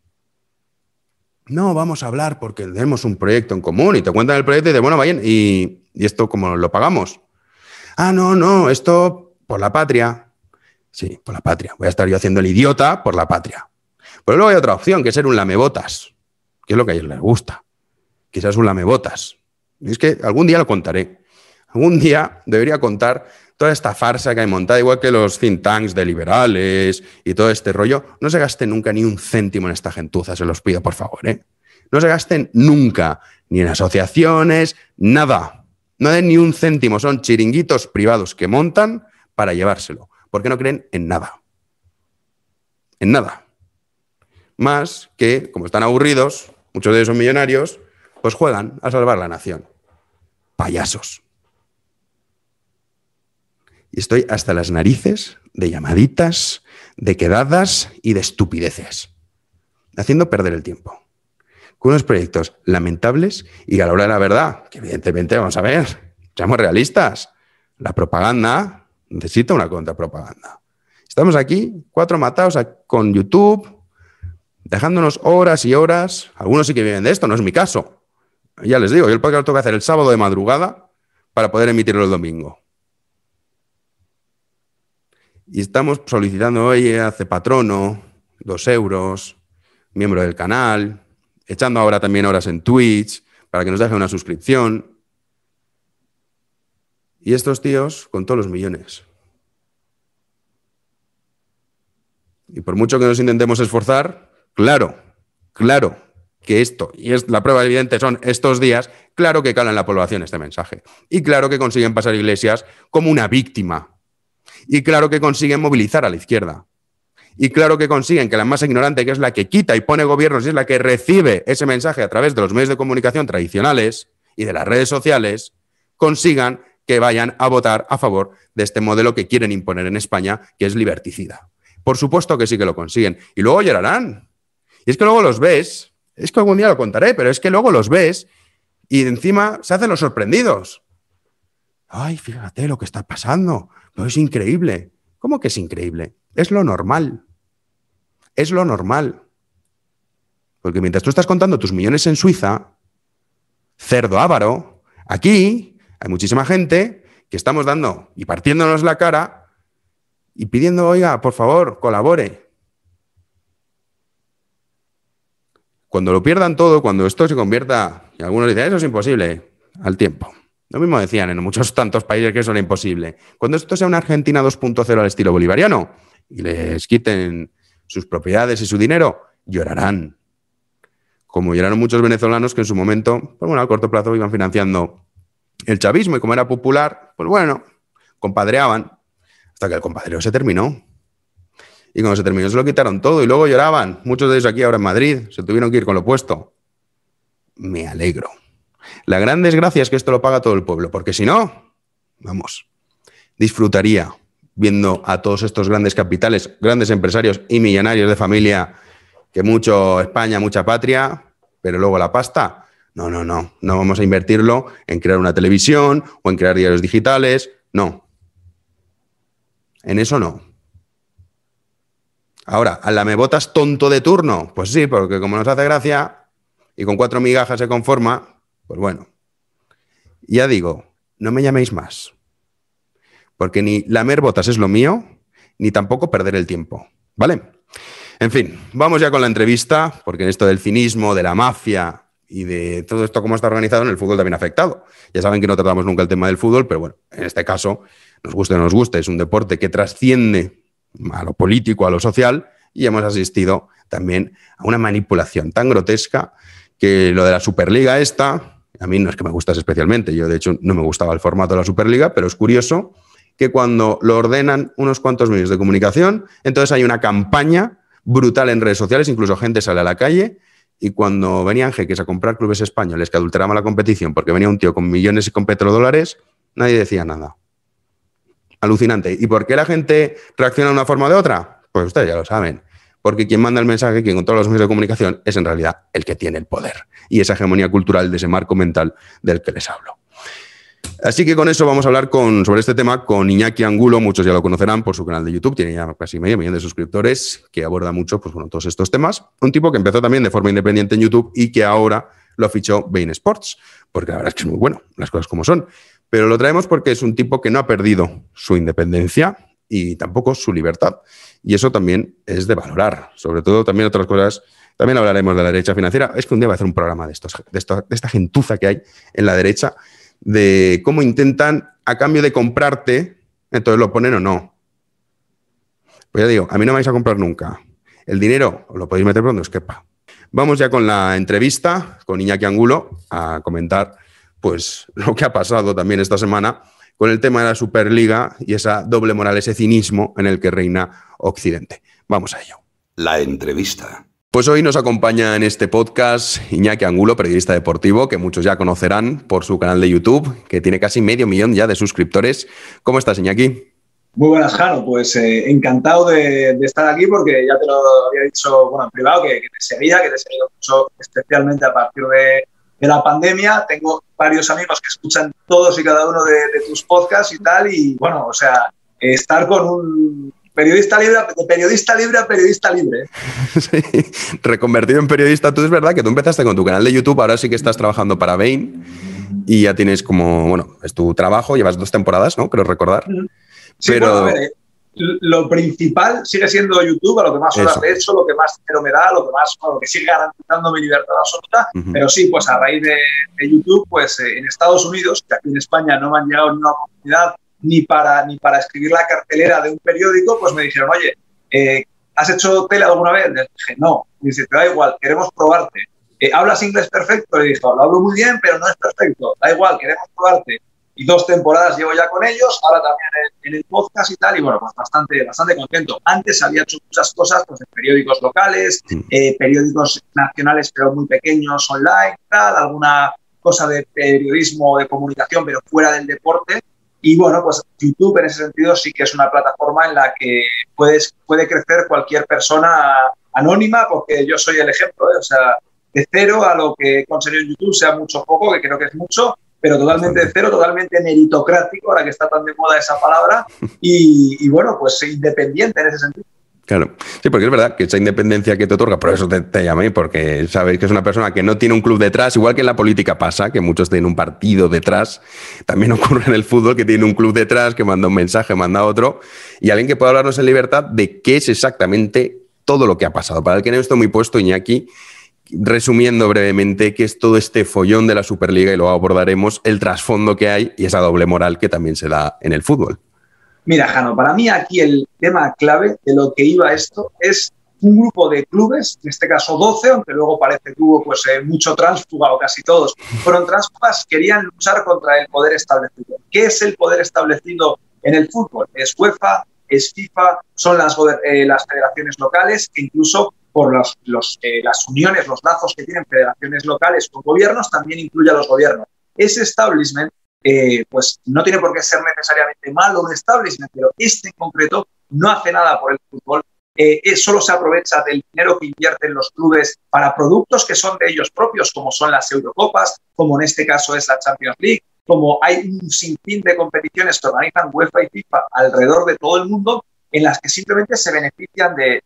No, vamos a hablar porque tenemos un proyecto en común y te cuentan el proyecto y dices, bueno, vayan, ¿y esto cómo lo pagamos? Ah, no, esto por la patria. Sí, por la patria. Voy a estar yo haciendo el idiota por la patria. Pero luego hay otra opción, que es ser un lamebotas, que es lo que a ellos les gusta. Que seas un lamebotas. Y es que algún día lo contaré. Algún día debería contar toda esta farsa que hay montada, igual que los think tanks de liberales y todo este rollo. No se gasten nunca ni un céntimo en esta gentuza, se los pido, por favor, ¿eh? No se gasten nunca, ni en asociaciones, nada. No den ni un céntimo, son chiringuitos privados que montan para llevárselo, porque no creen en nada. En nada. Más que, como están aburridos, muchos de ellos son millonarios, pues juegan a salvar la nación. Payasos. Y estoy hasta las narices de llamaditas, de quedadas y de estupideces. Haciendo perder el tiempo. Con unos proyectos lamentables y a la hora de la verdad, que evidentemente, vamos a ver, seamos realistas. La propaganda necesita una contrapropaganda. Estamos aquí, 4 matados con YouTube, dejándonos horas y horas. Algunos sí que viven de esto, no es mi caso. Ya les digo, yo el podcast lo tengo que hacer el sábado de madrugada para poder emitirlo el domingo. Y estamos solicitando, oye, hace patrono, 2 euros, miembro del canal, echando ahora también horas en Twitch para que nos deje una suscripción. Y estos tíos con todos los millones. Y por mucho que nos intentemos esforzar, claro que esto, y es la prueba evidente son estos días, claro que cala en la población este mensaje. Y claro que consiguen pasar Iglesias como una víctima. Y claro que consiguen movilizar a la izquierda. Y claro que consiguen que la masa ignorante, que es la que quita y pone gobiernos y es la que recibe ese mensaje a través de los medios de comunicación tradicionales y de las redes sociales, consigan que vayan a votar a favor de este modelo que quieren imponer en España, que es liberticida. Por supuesto que sí que lo consiguen. Y luego llorarán. Y es que luego los ves, es que algún día lo contaré, pero es que luego los ves y encima se hacen los sorprendidos. Ay, fíjate lo que está pasando. No, es increíble. ¿Cómo que es increíble? Es lo normal. Es lo normal. Porque mientras tú estás contando tus millones en Suiza, cerdo avaro, aquí hay muchísima gente que estamos dando y partiéndonos la cara y pidiendo, oiga, por favor, colabore. Cuando lo pierdan todo, cuando esto se convierta, y algunos dicen, eso es imposible, al tiempo. Lo mismo decían en muchos tantos países que eso era imposible. Cuando esto sea una Argentina 2.0 al estilo bolivariano y les quiten sus propiedades y su dinero, llorarán. Como lloraron muchos venezolanos que en su momento, pues bueno, a corto plazo iban financiando el chavismo y como era popular, pues bueno, compadreaban hasta que el compadreo se terminó. Y cuando se terminó se lo quitaron todo y luego lloraban. Muchos de ellos aquí ahora en Madrid se tuvieron que ir con lo opuesto. Me alegro. La gran desgracia es que esto lo paga todo el pueblo, porque si no, vamos, disfrutaría viendo a todos estos grandes capitales, grandes empresarios y millonarios de familia, que mucho España, mucha patria, pero luego la pasta. No vamos a invertirlo en crear una televisión o en crear diarios digitales, no. En eso no. Ahora, ¿a la me votas tonto de turno? Pues sí, porque como nos hace gracia y con 4 migajas se conforma, pues bueno. Ya digo, no me llaméis más. Porque ni lamer botas es lo mío, ni tampoco perder el tiempo, ¿vale? En fin, vamos ya con la entrevista, porque en esto del cinismo, de la mafia y de todo esto cómo está organizado en el fútbol también ha afectado. Ya saben que no tratamos nunca el tema del fútbol, pero bueno, en este caso, nos guste o no nos guste, es un deporte que trasciende a lo político, a lo social, y hemos asistido también a una manipulación tan grotesca que lo de la Superliga esta, a mí no es que me gustase especialmente, yo de hecho no me gustaba el formato de la Superliga, pero es curioso que cuando lo ordenan unos cuantos medios de comunicación, entonces hay una campaña brutal en redes sociales, incluso gente sale a la calle, y cuando venían jeques a comprar clubes españoles que adulteraban la competición porque venía un tío con millones y con petrodólares, nadie decía nada. Alucinante. ¿Y por qué la gente reacciona de una forma o de otra? Pues ustedes ya lo saben. Porque quien manda el mensaje, quien controla los medios de comunicación, es en realidad el que tiene el poder. Y esa hegemonía cultural de ese marco mental del que les hablo. Así que con eso vamos a hablar sobre este tema con Iñaki Angulo. Muchos ya lo conocerán por su canal de YouTube. Tiene ya casi medio millón de suscriptores, que aborda mucho pues, bueno, todos estos temas. Un tipo que empezó también de forma independiente en YouTube y que ahora lo fichó Bein Sports. Porque la verdad es que es muy bueno, las cosas como son. Pero lo traemos porque es un tipo que no ha perdido su independencia y tampoco su libertad. Y eso también es de valorar. Sobre todo también otras cosas. También hablaremos de la derecha financiera. Es que un día voy a hacer un programa de esta gentuza que hay en la derecha, de cómo intentan, a cambio de comprarte, entonces lo ponen o no. Pues ya digo, a mí no me vais a comprar nunca. El dinero os lo podéis meter por donde os quepa. Vamos ya con la entrevista con Iñaki Angulo a comentar pues lo que ha pasado también esta semana con el tema de la Superliga y esa doble moral, ese cinismo en el que reina Occidente. Vamos a ello. La entrevista. Pues hoy nos acompaña en este podcast Iñaki Angulo, periodista deportivo, que muchos ya conocerán por su canal de YouTube, que tiene casi 500.000 ya de suscriptores. ¿Cómo estás, Iñaki? Muy buenas, Jano. Pues encantado de estar aquí porque ya te lo había dicho en privado que te seguía, que te he seguido mucho, especialmente a partir de la pandemia. Tengo varios amigos que escuchan todos y cada uno de tus podcasts y tal, y bueno, o sea, estar con un periodista libre, de periodista libre a periodista libre. Sí, reconvertido en periodista. Tú es verdad que tú empezaste con tu canal de YouTube, ahora sí que estás trabajando para Bein y ya tienes como, bueno, es tu trabajo, llevas 2 temporadas, ¿no? Creo recordar. Sí, pero bueno, a ver, lo principal sigue siendo YouTube, a lo que más horas he hecho, lo que más dinero me da, lo que sigue garantizando mi libertad absoluta. Pero sí, pues a raíz de YouTube, pues en Estados Unidos, que aquí en España no me han llegado ni una oportunidad ni para escribir la cartelera de un periódico, pues me dijeron, oye, ¿has hecho tele alguna vez? Les dije, no. Y dice, te da igual, queremos probarte. ¿Hablas inglés perfecto? Le dije, lo hablo muy bien, pero no es perfecto. Da igual, queremos probarte. Y 2 temporadas llevo ya con ellos, ahora también en el podcast y tal, y bueno, pues bastante contento. Antes había hecho muchas cosas pues, en periódicos locales, periódicos nacionales pero muy pequeños online, tal, alguna cosa de periodismo, de comunicación, pero fuera del deporte. Y bueno, pues YouTube en ese sentido sí que es una plataforma en la que puede crecer cualquier persona anónima, porque yo soy el ejemplo, o sea, de cero a lo que he conseguido en YouTube, sea mucho o poco, que creo que es mucho, pero totalmente de cero, totalmente meritocrático, ahora que está tan de moda esa palabra, y bueno, pues independiente en ese sentido. Claro, sí, porque es verdad que esa independencia que te otorga, por eso te llamé, porque sabéis que es una persona que no tiene un club detrás, igual que en la política pasa, que muchos tienen un partido detrás, también ocurre en el fútbol que tiene un club detrás, que manda un mensaje, manda otro, y alguien que pueda hablarnos en libertad de qué es exactamente todo lo que ha pasado. Para el que no esté muy puesto, Iñaki, resumiendo brevemente, ¿qué es todo este follón de la Superliga? Y luego abordaremos el trasfondo que hay y esa doble moral que también se da en el fútbol. Mira, Jano, para mí aquí el tema clave de lo que iba esto es un grupo de clubes, en este caso 12, aunque luego parece que hubo pues, mucho tránsfuga o casi todos fueron tránsfugas, querían luchar contra el poder establecido. ¿Qué es el poder establecido en el fútbol? Es UEFA, es FIFA, son las federaciones locales, que incluso por las uniones, los lazos que tienen federaciones locales con gobiernos, también incluye a los gobiernos. Ese establishment, pues no tiene por qué ser necesariamente malo un establishment, pero este en concreto no hace nada por el fútbol. Solo se aprovecha del dinero que invierten los clubes para productos que son de ellos propios, como son las Eurocopas, como en este caso es la Champions League, como hay un sinfín de competiciones que organizan UEFA y FIFA alrededor de todo el mundo, en las que simplemente se benefician de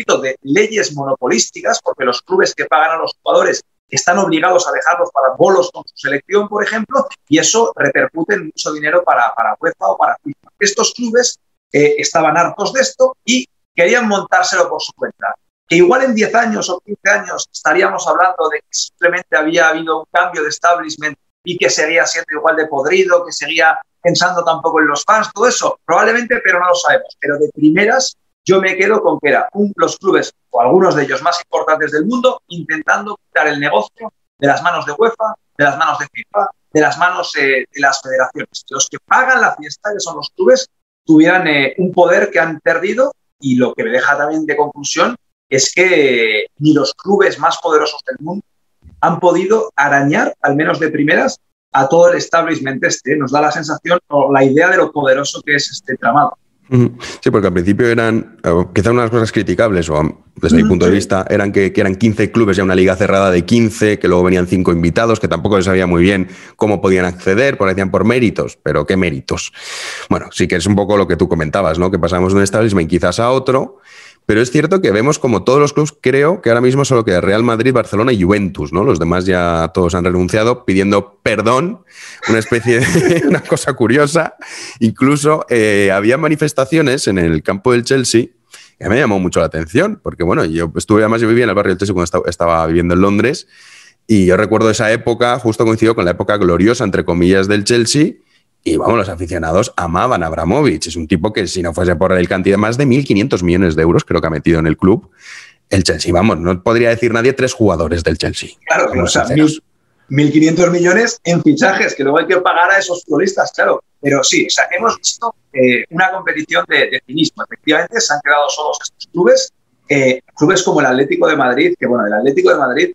leyes monopolísticas, porque los clubes que pagan a los jugadores están obligados a dejarlos para bolos con su selección, por ejemplo, y eso repercute en mucho dinero para UEFA o para FIFA. Estos clubes estaban hartos de esto y querían montárselo por su cuenta. Que igual en 10 años o 15 años estaríamos hablando de que simplemente había habido un cambio de establishment y que seguía siendo igual de podrido, que seguía pensando tampoco en los fans, todo eso, probablemente, pero no lo sabemos. Pero de primeras yo me quedo con que eran los clubes, o algunos de ellos más importantes del mundo, intentando quitar el negocio de las manos de UEFA, de las manos de FIFA, de las manos de las federaciones. Los que pagan la fiesta, que son los clubes, tuvieran un poder que han perdido. Y lo que me deja también de conclusión es que ni los clubes más poderosos del mundo han podido arañar, al menos de primeras, a todo el establishment este. Nos da la sensación o la idea de lo poderoso que es este tramado. Sí, porque al principio eran, quizá unas cosas criticables, o desde mi punto de vista, eran que eran 15 clubes, ya una liga cerrada de 15, que luego venían 5 invitados, que tampoco se sabía muy bien cómo podían acceder, porque decían por méritos, pero ¿qué méritos? Bueno, sí que es un poco lo que tú comentabas, ¿no? Que pasamos de un establishment quizás a otro, pero es cierto que vemos como todos los clubes, creo que ahora mismo solo queda Real Madrid, Barcelona y Juventus, ¿no? Los demás ya todos han renunciado pidiendo perdón, una especie de una cosa curiosa. Incluso había manifestaciones en el campo del Chelsea que me llamó mucho la atención, porque bueno, yo vivía en el barrio del Chelsea cuando estaba viviendo en Londres, y yo recuerdo esa época, justo coincidió con la época gloriosa, entre comillas, del Chelsea. Y vamos, los aficionados amaban a Abramovich. Es un tipo que, si no fuese por el cantidad, más de 1.500 millones de euros creo que ha metido en el club. El Chelsea, vamos, no podría decir nadie 3 jugadores del Chelsea. Claro, o sea, 1.500 millones en fichajes, que luego hay que pagar a esos futbolistas, claro. Pero sí, o sea, hemos visto una competición de cinismo. Efectivamente, se han quedado solos estos clubes. Clubes como el Atlético de Madrid, que bueno, el Atlético de Madrid...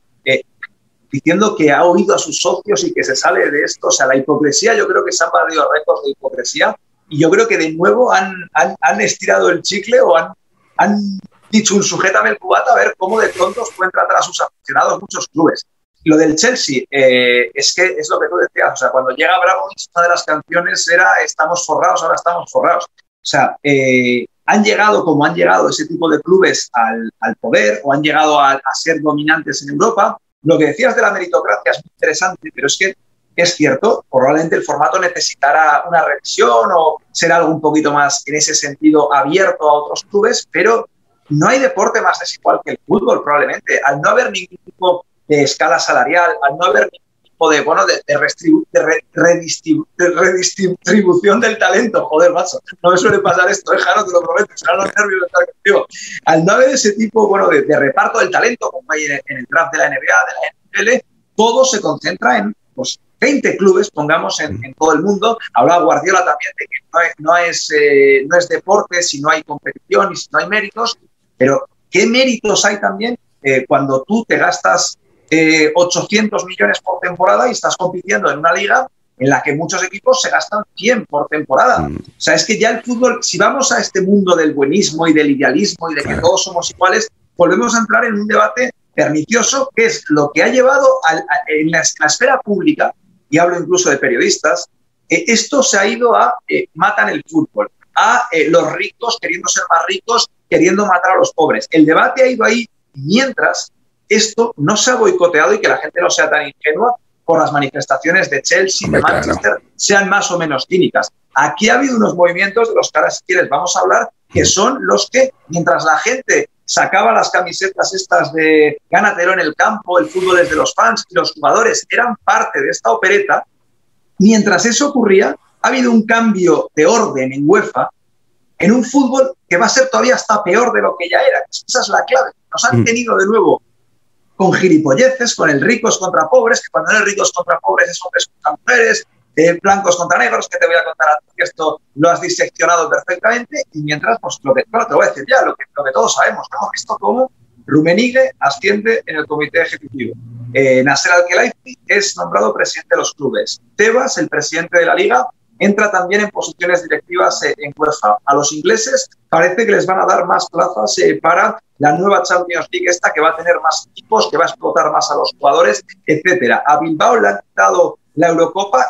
diciendo que ha oído a sus socios y que se sale de esto. O sea, la hipocresía, yo creo que se han barrido récords de hipocresía y yo creo que de nuevo han estirado el chicle o han dicho un sujétame el cubata a ver cómo de tontos pueden tratar a sus aficionados muchos clubes. Lo del Chelsea es que es lo que tú decías. O sea, cuando llega Abramovich, una de las canciones era estamos forrados, ahora estamos forrados. O sea, han llegado como han llegado ese tipo de clubes al poder o han llegado a ser dominantes en Europa. Lo que decías de la meritocracia es muy interesante, pero es que es cierto, probablemente el formato necesitará una revisión o será algo un poquito más, en ese sentido, abierto a otros clubes, pero no hay deporte más desigual que el fútbol, probablemente. Al no haber ningún tipo de escala salarial, al no haber ningún tipo de redistribución del talento, joder, macho, no me suele pasar esto, Jano, te lo prometo, serán los nervios de estar contigo. Al no haber ese tipo, bueno, de reparto del talento, como hay en el draft de la NBA, de la NFL, todo se concentra en, pues, 20 clubes, pongamos, en todo el mundo. Hablaba Guardiola también de que no es deporte si no hay competición y si no hay méritos, pero ¿qué méritos hay también cuando tú te gastas 800 millones por temporada y estás compitiendo en una liga en la que muchos equipos se gastan 100 por temporada? O sea, es que ya el fútbol, si vamos a este mundo del buenismo y del idealismo y de que todos somos iguales, volvemos a entrar en un debate pernicioso, que es lo que ha llevado en la esfera pública, y hablo incluso de periodistas, esto se ha ido a matan el fútbol, a los ricos queriendo ser más ricos, queriendo matar a los pobres. El debate ha ido ahí mientras esto no se ha boicoteado, y que la gente no sea tan ingenua por las manifestaciones de Chelsea, de Manchester, sean más o menos cínicas. Aquí ha habido unos movimientos de los que ahora, si quieres, vamos a hablar, que son los que, mientras la gente sacaba las camisetas estas de gánatelo en el campo, el fútbol es de los fans, y los jugadores eran parte de esta opereta. Mientras eso ocurría, ha habido un cambio de orden en UEFA, en un fútbol que va a ser todavía hasta peor de lo que ya era. Esa es la clave. Nos han tenido de nuevo con gilipolleces, con el ricos contra pobres, que cuando no es ricos contra pobres es hombres contra mujeres, blancos contra negros, que te voy a contar a ti, que esto lo has diseccionado perfectamente, y mientras, pues lo que, bueno, te voy a decir ya, lo que todos sabemos, hemos visto cómo Rummenigge asciende en el comité ejecutivo. Nasser Al-Khelaifi es nombrado presidente de los clubes. Tebas, el presidente de la liga, entra también en posiciones directivas en UEFA. A los ingleses parece que les van a dar más plazas para la nueva Champions League, esta que va a tener más equipos, que va a explotar más a los jugadores, etcétera. A Bilbao le han quitado la Eurocopa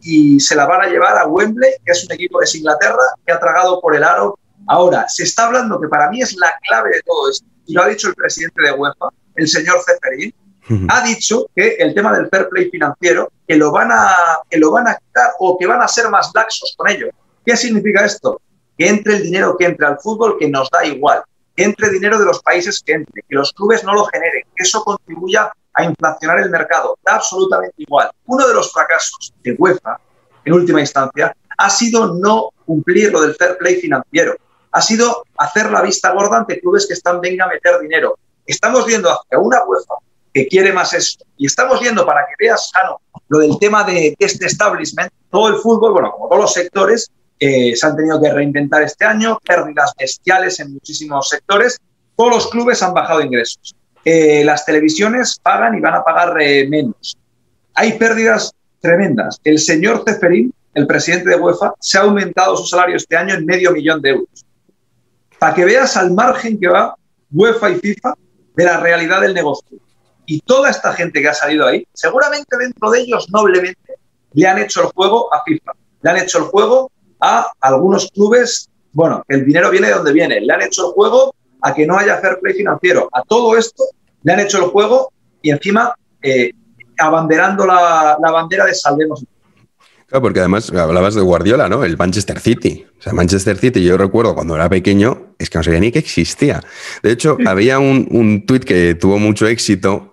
y se la van a llevar a Wembley, que es un equipo de Inglaterra que ha tragado por el aro. Ahora, se está hablando, que para mí es la clave de todo esto, y lo ha dicho el presidente de UEFA, el señor Ceferín, ha dicho que el tema del fair play financiero, que lo van a quitar o que van a ser más laxos con ello. ¿Qué significa esto? Que entre el dinero que entre al fútbol, que nos da igual, que entre dinero de los países que entre, que los clubes no lo generen, que eso contribuya a inflacionar el mercado, da absolutamente igual. Uno de los fracasos de UEFA, en última instancia, ha sido no cumplir lo del fair play financiero, ha sido hacer la vista gorda ante clubes que están venga a meter dinero. Estamos viendo hacia una UEFA que quiere más eso. Y estamos viendo, para que veas, Jano, lo del tema de este establishment, todo el fútbol, bueno, como todos los sectores, se han tenido que reinventar este año, pérdidas bestiales en muchísimos sectores, todos los clubes han bajado ingresos. Las televisiones pagan y van a pagar menos. Hay pérdidas tremendas. El señor Ceferín, el presidente de UEFA, se ha aumentado su salario este año en $500.000 euros. Para que veas al margen que va UEFA y FIFA de la realidad del negocio. Y toda esta gente que ha salido ahí, seguramente dentro de ellos noblemente le han hecho el juego a FIFA, le han hecho el juego a algunos clubes, bueno, el dinero viene de donde viene, le han hecho el juego a que no haya fair play financiero. A todo esto le han hecho el juego y encima abanderando la bandera de salvemos. Claro, porque además hablabas de Guardiola, ¿no? El Manchester City. O sea, Manchester City, yo recuerdo cuando era pequeño, es que no sabía ni que existía. De hecho, había un tuit que tuvo mucho éxito,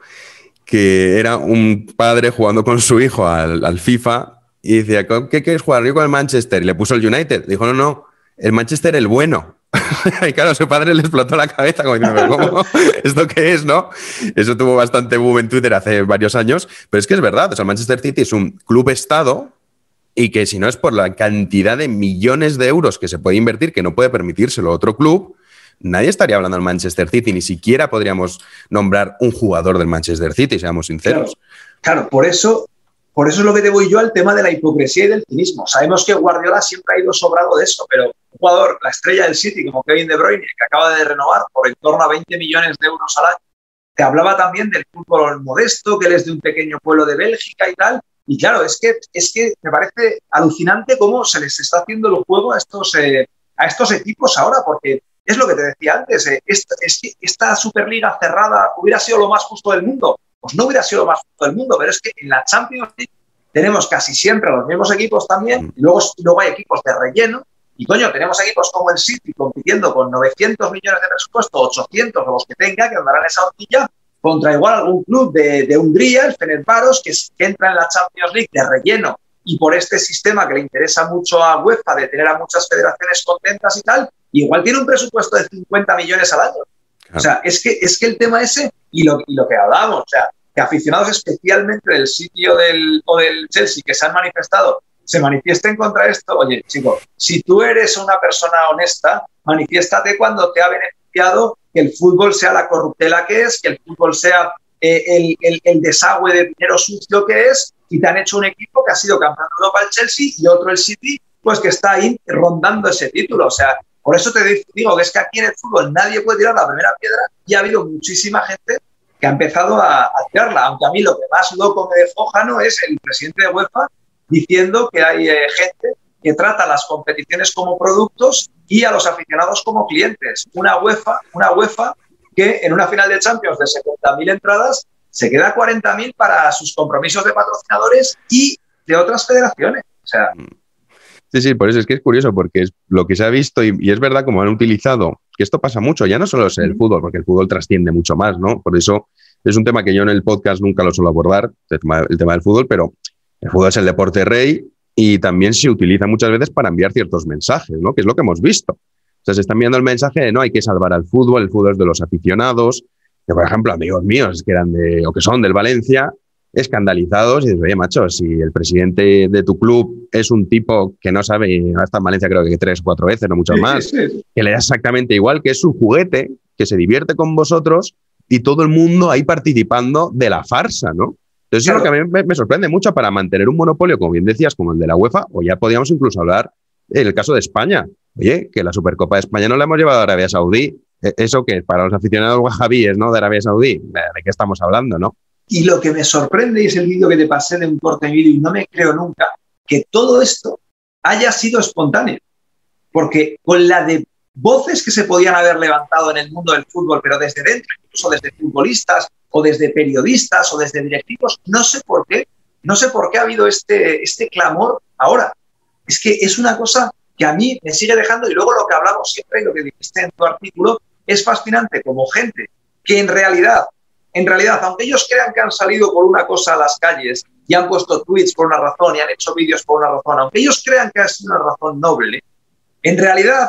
que era un padre jugando con su hijo al FIFA y decía, ¿qué quieres jugar? Yo con el Manchester. Y le puso el United. Dijo, no, el Manchester el bueno. Y claro, a su padre le explotó la cabeza como diciendo, ¿cómo? ¿Esto qué es, no? Eso tuvo bastante boom en Twitter hace varios años, pero es que es verdad. O sea, el Manchester City es un club-estado y que si no es por la cantidad de millones de euros que se puede invertir, que no puede permitírselo otro club, nadie estaría hablando del Manchester City, ni siquiera podríamos nombrar un jugador del Manchester City, seamos sinceros. Claro, por eso es lo que te voy yo al tema de la hipocresía y del cinismo. Sabemos que Guardiola siempre ha ido sobrado de eso, pero un jugador, la estrella del City, como Kevin De Bruyne, que acaba de renovar por en torno a 20 millones de euros al año, te hablaba también del fútbol modesto, que él es de un pequeño pueblo de Bélgica y tal. Y claro, es que me parece alucinante cómo se les está haciendo el juego a estos equipos ahora, porque es lo que te decía antes, es que esta Superliga cerrada hubiera sido lo más justo del mundo. Pues no hubiera sido lo más justo del mundo, pero es que en la Champions League tenemos casi siempre los mismos equipos también, y luego hay equipos de relleno, y coño, tenemos equipos como el City compitiendo con 900 millones de presupuesto, 800 o los que tenga, que andarán esa horquilla, contra igual algún club de Hungría, el Fenerbahçe, que entra en la Champions League de relleno, y por este sistema que le interesa mucho a UEFA de tener a muchas federaciones contentas y tal, igual tiene un presupuesto de 50 millones al año. Claro. O sea, es que el tema ese, y lo que hablábamos, o sea, que aficionados especialmente del City o del Chelsea que se han manifestado, se manifiesten contra esto. Oye, chico, si tú eres una persona honesta, manifiéstate cuando te ha beneficiado que el fútbol sea la corruptela que es, que el fútbol sea el desagüe de dinero sucio que es, y te han hecho un equipo que ha sido campeón de Europa el Chelsea y otro el City, pues que está ahí rondando ese título. O sea, por eso te digo que es que aquí en el fútbol nadie puede tirar la primera piedra, y ha habido muchísima gente que ha empezado a tirarla, aunque a mí lo que más loco me dejó, Jano, es el presidente de UEFA diciendo que hay gente que trata las competiciones como productos y a los aficionados como clientes. Una UEFA que en una final de Champions de 70.000 entradas se queda 40.000 para sus compromisos de patrocinadores y de otras federaciones. O sea... Sí, por eso es que es curioso, porque es lo que se ha visto y es verdad como han utilizado que esto pasa mucho, ya no solo es el fútbol, porque el fútbol trasciende mucho más, ¿no? Por eso es un tema que yo en el podcast nunca lo suelo abordar, el tema del fútbol, pero el fútbol es el deporte rey y también se utiliza muchas veces para enviar ciertos mensajes, ¿no? Que es lo que hemos visto. O sea, se está enviando el mensaje de no hay que salvar al fútbol, el fútbol es de los aficionados, que por ejemplo amigos míos que eran o que son del Valencia, escandalizados y dices, oye, macho, si el presidente de tu club es un tipo que no sabe, ha estado en Valencia creo que 3 o 4 veces, no mucho más, que le da exactamente igual, que es su juguete, que se divierte con vosotros y todo el mundo ahí participando de la farsa, ¿no? Entonces, claro, eso es lo que a mí me sorprende mucho para mantener un monopolio, como bien decías, como el de la UEFA, o ya podríamos incluso hablar en el caso de España. Oye, que la Supercopa de España no la hemos llevado a Arabia Saudí. ¿Eso qué es? Para los aficionados wahabíes, ¿no? De Arabia Saudí. ¿De qué estamos hablando, no? Y lo que me sorprende, y es el vídeo que te pasé de un corte vídeo, y no me creo nunca, que todo esto haya sido espontáneo. Porque con la de voces que se podían haber levantado en el mundo del fútbol, pero desde dentro, incluso desde futbolistas, o desde periodistas, o desde directivos, no sé por qué ha habido este clamor ahora. Es que es una cosa que a mí me sigue dejando, y luego lo que hablamos siempre, y lo que dijiste en tu artículo, es fascinante como gente que en realidad, aunque ellos crean que han salido por una cosa a las calles y han puesto tweets por una razón y han hecho vídeos por una razón, aunque ellos crean que ha sido una razón noble, en realidad,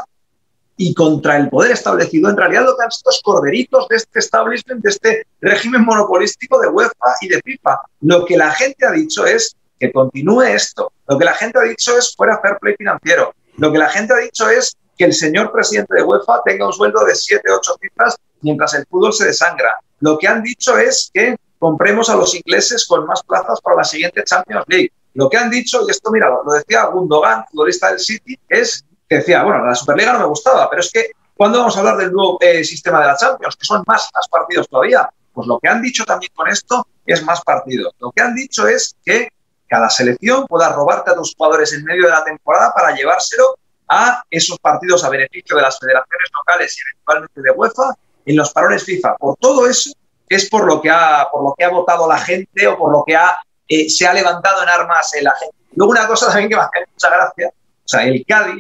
y contra el poder establecido, en realidad lo que han sido es corderitos de este establishment, de este régimen monopolístico de UEFA y de FIFA. Lo que la gente ha dicho es que continúe esto. Lo que la gente ha dicho es fuera fair play financiero. Lo que la gente ha dicho es que el señor presidente de UEFA tenga un sueldo de 7, 8 cifras mientras el fútbol se desangra. Lo que han dicho es que compremos a los ingleses con más plazas para la siguiente Champions League. Lo que han dicho, y esto mira, lo decía Gundogan, futbolista del City, es que decía, bueno, la Superliga no me gustaba, pero es que ¿cuándo vamos a hablar del nuevo sistema de la Champions? Que son más partidos todavía. Pues lo que han dicho también con esto es más partidos. Lo que han dicho es que cada selección pueda robarte a tus jugadores en medio de la temporada para llevárselo a esos partidos a beneficio de las federaciones locales y eventualmente de UEFA en los parones FIFA. Por todo eso es por lo que ha votado la gente o por lo que se ha levantado en armas la gente. Luego una cosa también que me hace mucha gracia, o sea, el Cádiz,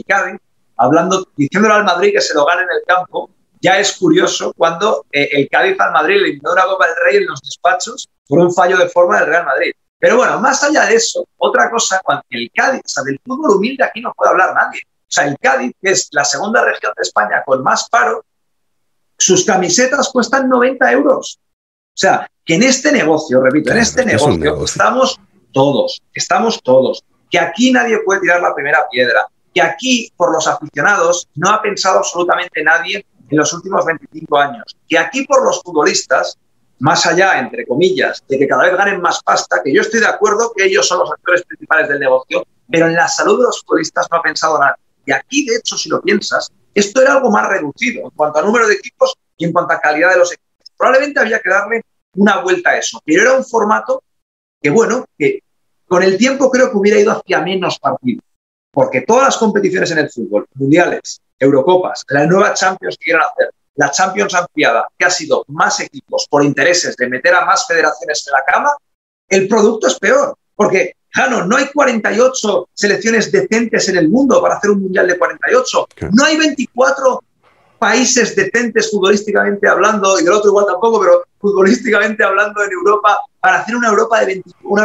diciéndole al Madrid que se lo gane en el campo, ya es curioso cuando el Cádiz al Madrid le eliminó una Copa del Rey en los despachos por un fallo de forma del Real Madrid. Pero bueno, más allá de eso, otra cosa, cuando el Cádiz, o sea, del fútbol humilde aquí no puede hablar nadie. O sea, el Cádiz, que es la segunda región de España con más paro, sus camisetas cuestan 90 euros. O sea, que en este negocio, repito, en este negocio estamos todos. Que aquí nadie puede tirar la primera piedra. Que aquí, por los aficionados, no ha pensado absolutamente nadie en los últimos 25 años. Que aquí, por los futbolistas, más allá, entre comillas, de que cada vez ganen más pasta, que yo estoy de acuerdo que ellos son los actores principales del negocio, pero en la salud de los futbolistas no ha pensado nada. Y aquí, de hecho, si lo piensas, esto era algo más reducido en cuanto a número de equipos y en cuanto a calidad de los equipos. Probablemente había que darle una vuelta a eso, pero era un formato que, bueno, que con el tiempo creo que hubiera ido hacia menos partidos, porque todas las competiciones en el fútbol, mundiales, Eurocopas, la nueva Champions que quieran hacer, la Champions ampliada, que ha sido más equipos por intereses de meter a más federaciones en la cama, el producto es peor. Porque, Jano, no hay 48 selecciones decentes en el mundo para hacer un mundial de 48. No hay 24 países decentes futbolísticamente hablando, y del otro igual tampoco, pero futbolísticamente hablando en Europa, para hacer una Eurocopa de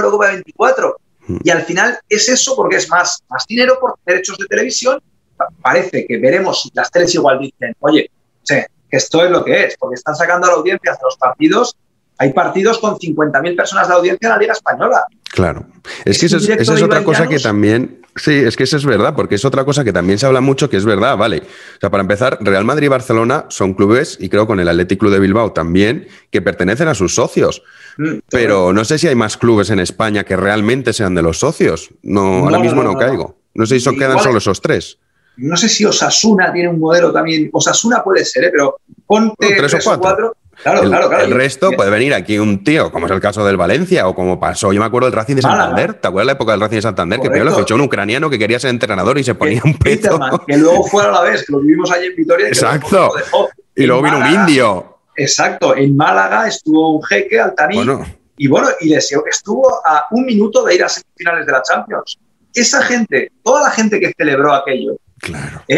24. Y al final es eso porque es más dinero por derechos de televisión. Parece que veremos si las teles igual dicen, oye, que esto es lo que es, porque están sacando a la audiencia de los partidos. Hay partidos con 50.000 personas de audiencia en la Liga Española. Claro. Es que esa es otra cosa que también... Sí, es que eso es verdad, porque es otra cosa que también se habla mucho, que es verdad, vale. O sea, para empezar, Real Madrid y Barcelona son clubes, y creo con el Athletic Club de Bilbao también, que pertenecen a sus socios. Pero no sé si hay más clubes en España que realmente sean de los socios. Ahora mismo no caigo. No sé si quedan solo esos tres. No sé si Osasuna tiene un modelo también. Osasuna puede ser, pero ponte 3 o 4. Claro. El resto puede venir aquí un tío, como es el caso del Valencia, o como pasó, yo me acuerdo del Racing de Santander. ¿Te acuerdas la época del Racing de Santander? Correcto. Que primero lo fichó un ucraniano que quería ser entrenador y se ponía un peto. Que luego fue a la vez, que lo vivimos allí en Vitoria. Exacto. Y luego vino un indio. Exacto. En Málaga estuvo un jeque, Altaní. Y estuvo a 1 minuto de ir a semifinales de la Champions. Esa gente, toda la gente que celebró aquello,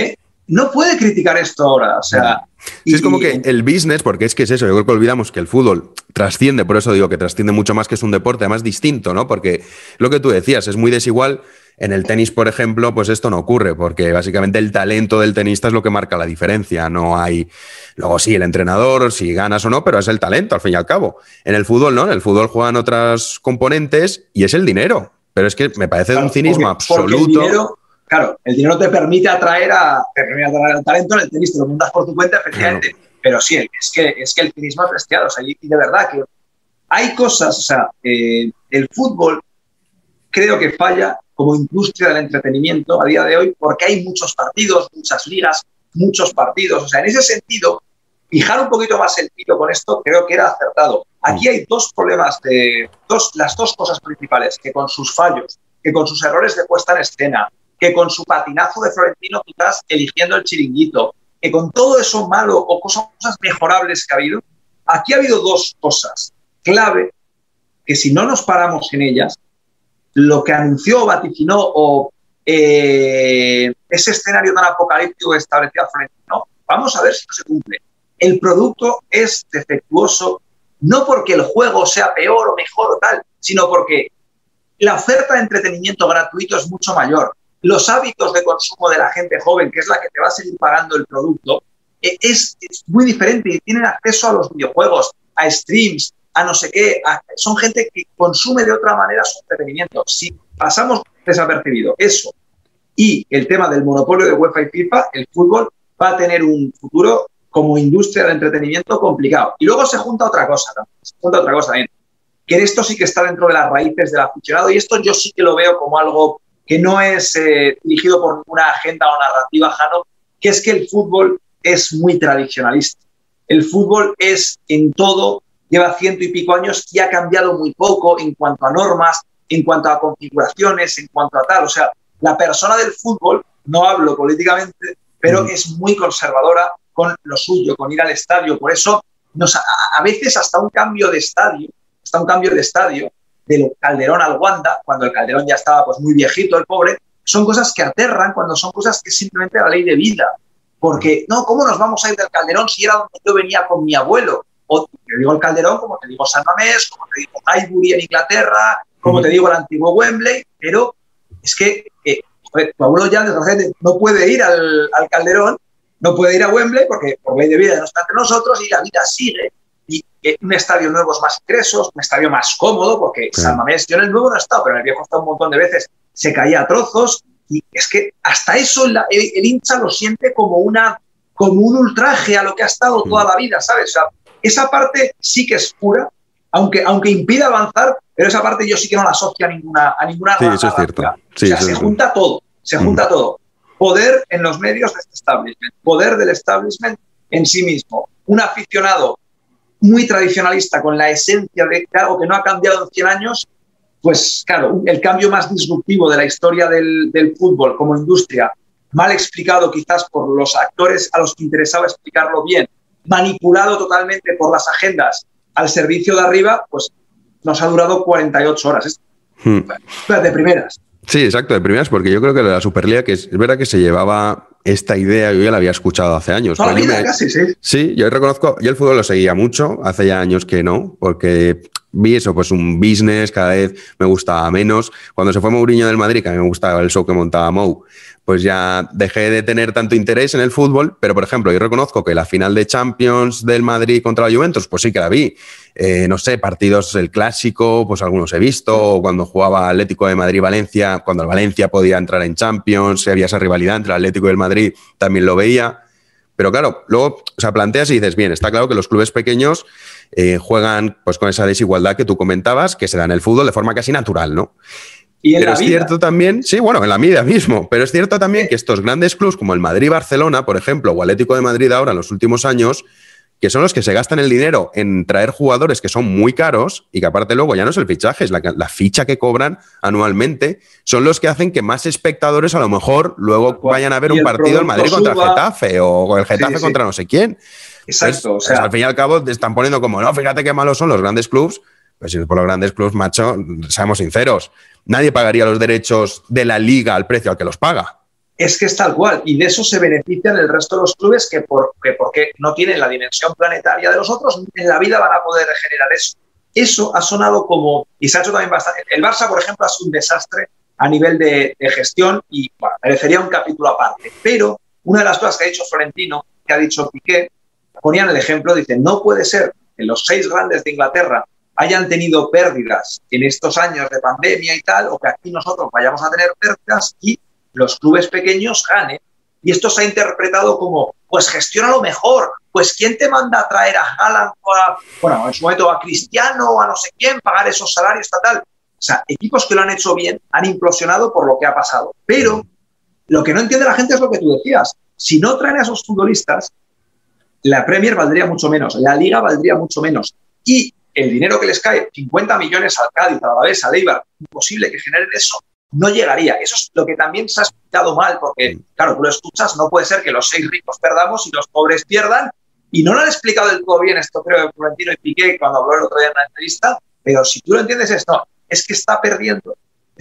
no puede criticar esto ahora, o sea... Sí, es como que el business, porque es que es eso, yo creo que olvidamos que el fútbol trasciende, por eso digo que trasciende mucho más, que es un deporte además distinto, ¿no? Porque lo que tú decías, es muy desigual. En el tenis, por ejemplo, pues esto no ocurre, porque básicamente el talento del tenista es lo que marca la diferencia. No hay... Luego sí, el entrenador, si ganas o no, pero es el talento, al fin y al cabo. En el fútbol no, en el fútbol juegan otras componentes y es el dinero. Pero es que me parece de un cinismo absoluto. El dinero, claro, el dinero te permite atraer al talento. En el tenis te lo montas por tu cuenta, efectivamente. Claro. Pero sí, es que el cinismo es bestial. O sea, y de verdad que hay cosas, o sea, el fútbol creo que falla como industria del entretenimiento a día de hoy, porque hay muchos partidos, muchas ligas, muchos partidos. O sea, en ese sentido, fijar un poquito más el tiro con esto creo que era acertado. Aquí hay dos problemas, las dos cosas principales, que con sus fallos, que con sus errores de puesta en escena, que con su patinazo de Florentino quizás eligiendo el chiringuito, que con todo eso malo o cosas mejorables que ha habido, aquí ha habido dos cosas clave que si no nos paramos en ellas, lo que anunció, vaticinó o ese escenario tan apocalíptico que establecía Florentino, vamos a ver si no se cumple. El producto es defectuoso, no porque el juego sea peor o mejor o tal, sino porque la oferta de entretenimiento gratuito es mucho mayor. Los hábitos de consumo de la gente joven, que es la que te va a seguir pagando el producto, es muy diferente y tienen acceso a los videojuegos, a streams, a no sé qué. Son gente que consume de otra manera su entretenimiento. Si pasamos desapercibido eso y el tema del monopolio de UEFA y FIFA, el fútbol va a tener un futuro como industria del entretenimiento complicado. Y luego se junta otra cosa también, que esto sí que está dentro de las raíces del aficionado, y esto yo sí que lo veo como algo que no es dirigido por ninguna agenda o narrativa, Jano, que es que el fútbol es muy tradicionalista. El fútbol es en todo, lleva 100 y pico años y ha cambiado muy poco en cuanto a normas, en cuanto a configuraciones, en cuanto a tal. O sea, la persona del fútbol, no hablo políticamente, pero es muy conservadora con lo suyo, con ir al estadio. Por eso, a veces hasta un cambio de estadio, del Calderón al Wanda, cuando el Calderón ya estaba pues muy viejito, el pobre, son cosas que aterran cuando son cosas que es simplemente la ley de vida. Porque, no, ¿cómo nos vamos a ir del Calderón si era donde yo venía con mi abuelo? O te digo el Calderón, como te digo San Mamés, como te digo Highbury en Inglaterra, como te digo el antiguo Wembley, pero es que tu abuelo ya desgraciadamente no puede ir al Calderón, no puede ir a Wembley porque por ley de vida no está entre nosotros y la vida sigue. Y un estadio nuevo es más ingresos, un estadio más cómodo, porque San Mamés, yo en el nuevo no he estado, pero en el viejo he estado un montón de veces, se caía a trozos, y es que hasta eso el hincha lo siente como un ultraje a lo que ha estado toda la vida, ¿sabes? O sea, esa parte sí que es pura, aunque impida avanzar, pero esa parte yo sí que no la asocio a ninguna sí, eso es cierto. Sí, o sea, se junta todo, todo. Poder en los medios de este establishment, poder del establishment en sí mismo, un aficionado muy tradicionalista con la esencia de algo que no ha cambiado en 100 años, pues claro, el cambio más disruptivo de la historia del fútbol como industria, mal explicado quizás por los actores a los que interesaba explicarlo bien, manipulado totalmente por las agendas al servicio de arriba, pues nos ha durado 48 horas. De primeras. Sí, exacto, de primeras, porque yo creo que la Superliga, que es verdad que se llevaba esta idea, yo ya la había escuchado hace años. Toda la vida, casi, sí. Sí, yo reconozco, yo el fútbol lo seguía mucho, hace ya años que no, porque vi eso, pues un business, cada vez me gustaba menos. Cuando se fue Mourinho del Madrid, que a mí me gustaba el show que montaba Mou, pues ya dejé de tener tanto interés en el fútbol, pero por ejemplo, yo reconozco que la final de Champions del Madrid contra la Juventus, pues sí que la vi. No sé, partidos del Clásico, pues algunos he visto, o cuando jugaba Atlético de Madrid-Valencia, cuando el Valencia podía entrar en Champions, si había esa rivalidad entre el Atlético y el Madrid, también lo veía. Pero claro, luego, o sea, planteas y dices, bien, está claro que los clubes pequeños juegan pues con esa desigualdad que tú comentabas, que se da en el fútbol de forma casi natural, ¿no? Y en pero la es vida. cierto también, sí, bueno, en la vida mismo, pero es cierto también que estos grandes clubes como el Madrid-Barcelona, por ejemplo, o Atlético de Madrid ahora en los últimos años, que son los que se gastan el dinero en traer jugadores que son muy caros y que aparte luego ya no es el fichaje, es la ficha que cobran anualmente, son los que hacen que más espectadores a lo mejor luego vayan a ver un partido el Madrid contra el Getafe o el Getafe contra no sé quién. Exacto. Entonces, o sea, al fin y al cabo te están poniendo como, no, fíjate qué malos son los grandes clubes. Pues si es por los grandes clubes, macho, seamos sinceros, nadie pagaría los derechos de la liga al precio al que los paga. Es que es tal cual, y de eso se benefician el resto de los clubes que porque no tienen la dimensión planetaria de los otros, en la vida van a poder generar eso. Eso ha sonado como, y se ha hecho también bastante. El Barça, por ejemplo, ha sido un desastre a nivel de gestión y bueno, merecería un capítulo aparte. Pero una de las cosas que ha dicho Florentino, que ha dicho Piqué, ponían el ejemplo, dicen, no puede ser que los 6 grandes de Inglaterra hayan tenido pérdidas en estos años de pandemia y tal, o que aquí nosotros vayamos a tener pérdidas y los clubes pequeños ganen. Y esto se ha interpretado como, pues gestiónalo mejor, pues ¿quién te manda a traer a Haaland o bueno, en su momento a Cristiano o a no sé quién, pagar esos salarios, tal? O sea, equipos que lo han hecho bien han implosionado por lo que ha pasado. Pero lo que no entiende la gente es lo que tú decías. Si no traen a esos futbolistas, la Premier valdría mucho menos, la Liga valdría mucho menos. Y el dinero que les cae, 50 millones al Cádiz, a la Alavés, al Eibar, imposible que generen eso, no llegaría. Eso es lo que también se ha explicado mal, porque, claro, tú lo escuchas, no puede ser que los 6 ricos perdamos y los pobres pierdan, y no lo han explicado del todo bien esto, creo, de Florentino y Piqué cuando habló el otro día en una entrevista, pero si tú lo entiendes esto, es que está perdiendo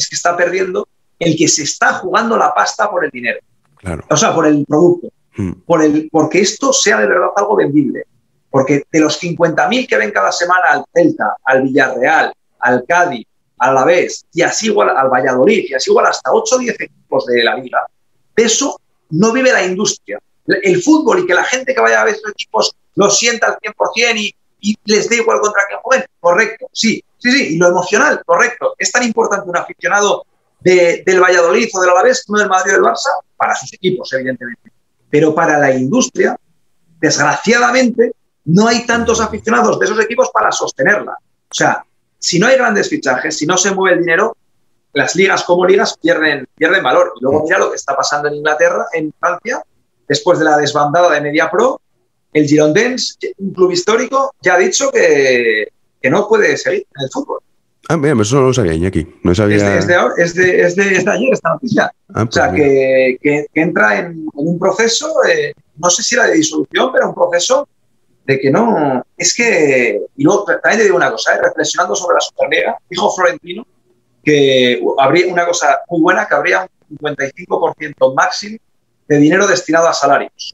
el que se está jugando la pasta por el dinero. Claro. O sea, por el producto, porque esto sea de verdad algo vendible. Porque de los 50.000 que ven cada semana al Celta, al Villarreal, al Cádiz, al Alavés, y así igual al Valladolid, y así igual hasta 8 o 10 equipos de la Liga, de eso no vive la industria. El fútbol y que la gente que vaya a ver estos equipos lo sienta al 100% y les dé igual contra quién jueguen, correcto, sí, y lo emocional, correcto. Es tan importante un aficionado del Valladolid o del Alavés como del Madrid o del Barça, para sus equipos, evidentemente. Pero para la industria, desgraciadamente, no hay tantos aficionados de esos equipos para sostenerla. O sea, si no hay grandes fichajes, si no se mueve el dinero, las ligas como ligas pierden valor. Y luego mira lo que está pasando en Inglaterra, en Francia, después de la desbandada de Mediapro, el Girondins, un club histórico, ya ha dicho que no puede seguir en el fútbol. Ah, mira, eso no lo sabía, Iñaki. No sabía... Es de ayer esta noticia. Pues o sea, que entra en un proceso, no sé si era de disolución, pero un proceso de que no... Es que... Y luego también te digo una cosa, reflexionando sobre la Superliga, dijo Florentino que habría una cosa muy buena, que habría un 55% máximo de dinero destinado a salarios.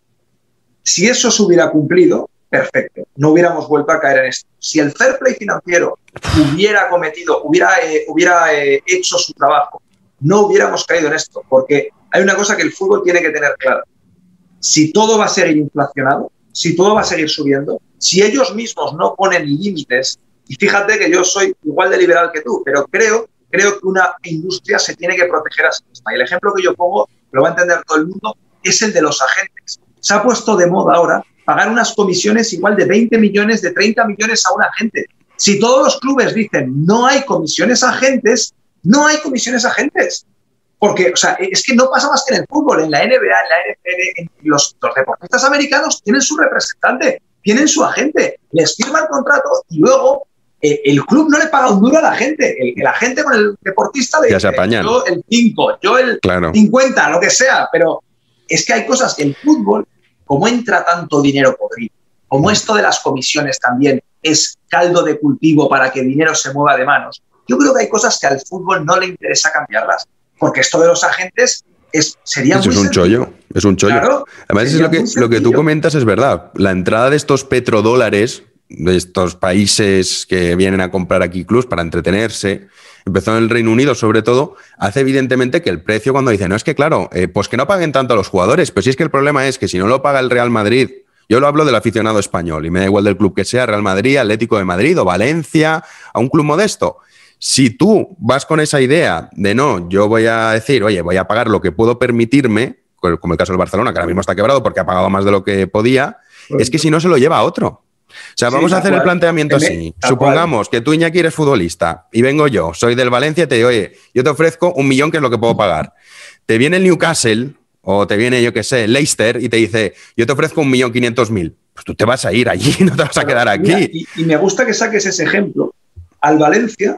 Si eso se hubiera cumplido, perfecto, no hubiéramos vuelto a caer en esto. Si el fair play financiero hubiera hecho su trabajo, no hubiéramos caído en esto, porque hay una cosa que el fútbol tiene que tener clara. Si todo va a seguir inflacionado, si todo va a seguir subiendo, si ellos mismos no ponen límites, y fíjate que yo soy igual de liberal que tú, pero creo que una industria se tiene que proteger a sí misma. Y el ejemplo que yo pongo, lo va a entender todo el mundo, es el de los agentes. Se ha puesto de moda ahora pagar unas comisiones igual de 20 millones, de 30 millones a un agente. Si todos los clubes dicen no hay comisiones a agentes, no hay comisiones a agentes. Porque, o sea, es que no pasa más que en el fútbol, en la NBA, en la NFL, los deportistas americanos tienen su representante, tienen su agente, les firma el contrato y luego el club no le paga un duro a la gente. El agente con el deportista le dice, yo el 5, yo el 50, lo que sea, pero es que hay cosas que el fútbol, como entra tanto dinero podrido, como esto de las comisiones también es caldo de cultivo para que el dinero se mueva de manos, yo creo que hay cosas que al fútbol no le interesa cambiarlas, porque esto de los agentes sería muy sencillo. Es un chollo. Claro, además es lo que tú comentas es verdad. La entrada de estos petrodólares, de estos países que vienen a comprar aquí clubs para entretenerse, empezó en el Reino Unido sobre todo, hace evidentemente que el precio cuando dicen, no, es que claro, pues que no paguen tanto a los jugadores, pero si es que el problema es que si no lo paga el Real Madrid, yo lo hablo del aficionado español y me da igual del club que sea, Real Madrid, Atlético de Madrid o Valencia, a un club modesto. Si tú vas con esa idea de no, yo voy a decir, oye, voy a pagar lo que puedo permitirme, como el caso del Barcelona, que ahora mismo está quebrado porque ha pagado más de lo que podía, es que si no se lo lleva a otro. O sea, vamos a hacer el planteamiento así. Supongamos que tú, Iñaki, eres futbolista y vengo yo, soy del Valencia y te digo, oye, yo te ofrezco 1 millón, que es lo que puedo pagar. Te viene el Newcastle o te viene, yo qué sé, Leicester y te dice, yo te ofrezco 1.500.000. Pues tú te vas a ir allí, no te vas a quedar aquí. Mira, y me gusta que saques ese ejemplo. Al Valencia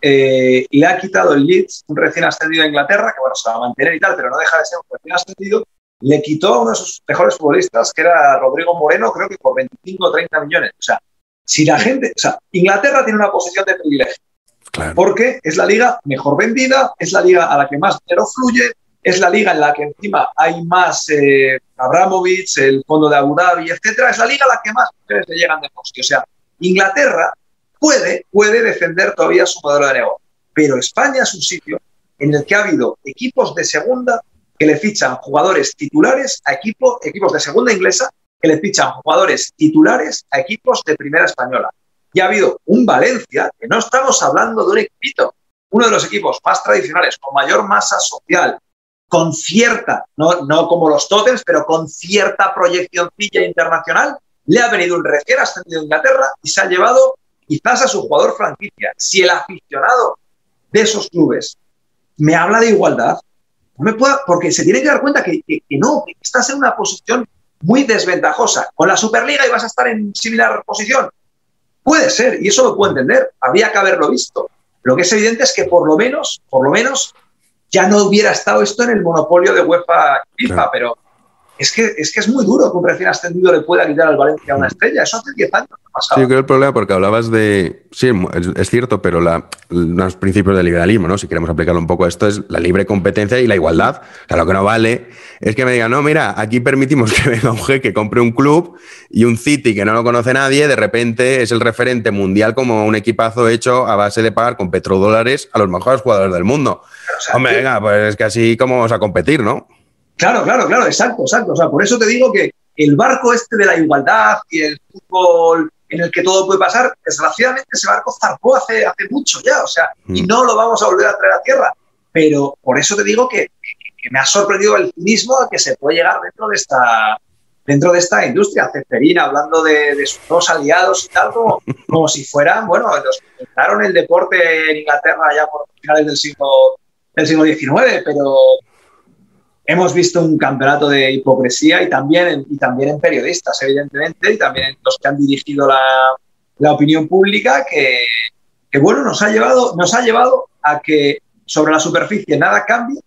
le ha quitado el Leeds, un recién ascendido a Inglaterra, que bueno, se va a mantener y tal, pero no deja de ser un recién ascendido. Le quitó a uno de sus mejores futbolistas, que era Rodrigo Moreno, creo que por 25 o 30 millones. O sea, si la gente... O sea, Inglaterra tiene una posición de privilegio. Claro. Porque es la liga mejor vendida, es la liga a la que más dinero fluye, es la liga en la que encima hay más Abramovich, el fondo de Abu Dhabi, etcétera. Es la liga a la que más mujeres le llegan de negocio. O sea, Inglaterra puede defender todavía su modelo de negocio, pero España es un sitio en el que ha habido equipos de segunda que le fichan jugadores titulares a equipos de segunda inglesa que le fichan jugadores titulares a equipos de primera española. Y ha habido un Valencia, que no estamos hablando de un equipito, uno de los equipos más tradicionales, con mayor masa social, con cierta, no como los Tottenham, pero con cierta proyeccióncilla internacional, le ha venido un recién ascendido a Inglaterra y se ha llevado quizás a su jugador franquicia. Si el aficionado de esos clubes me habla de igualdad, no me pueda, porque se tiene que dar cuenta que no, que estás en una posición muy desventajosa. Con la Superliga ibas a estar en similar posición. Puede ser, y eso lo puedo entender, habría que haberlo visto. Lo que es evidente es que por lo menos, ya no hubiera estado esto en el monopolio de UEFA y FIFA, claro. Pero es que es muy duro que un recién ascendido le pueda quitar al Valencia una estrella. Eso hace 10 años no pasaba. Sí, yo creo el problema, porque hablabas de... Sí, es cierto, pero los principios del liberalismo, ¿no? Si queremos aplicarlo un poco a esto, es la libre competencia y la igualdad. O sea, lo que no vale es que me digan, no, mira, aquí permitimos que venga un jeque, compre un club y un City que no lo conoce nadie, de repente es el referente mundial como un equipazo hecho a base de pagar con petrodólares a los mejores jugadores del mundo. Pero, o sea, hombre, venga, pues es que así como vamos a competir, ¿no? Claro, exacto. O sea, por eso te digo que el barco este de la igualdad y el fútbol en el que todo puede pasar, desgraciadamente ese barco zarpó hace mucho ya, o sea, y no lo vamos a volver a traer a tierra. Pero por eso te digo que me ha sorprendido el cinismo a que se puede llegar dentro de esta industria. Ceferina hablando de sus dos aliados y tal, como si fueran, bueno, los que inventaron el deporte en Inglaterra ya por finales del siglo XIX, pero hemos visto un campeonato de hipocresía y también en periodistas, evidentemente, y también en los que han dirigido la opinión pública, que bueno, nos ha llevado a que sobre la superficie nada cambie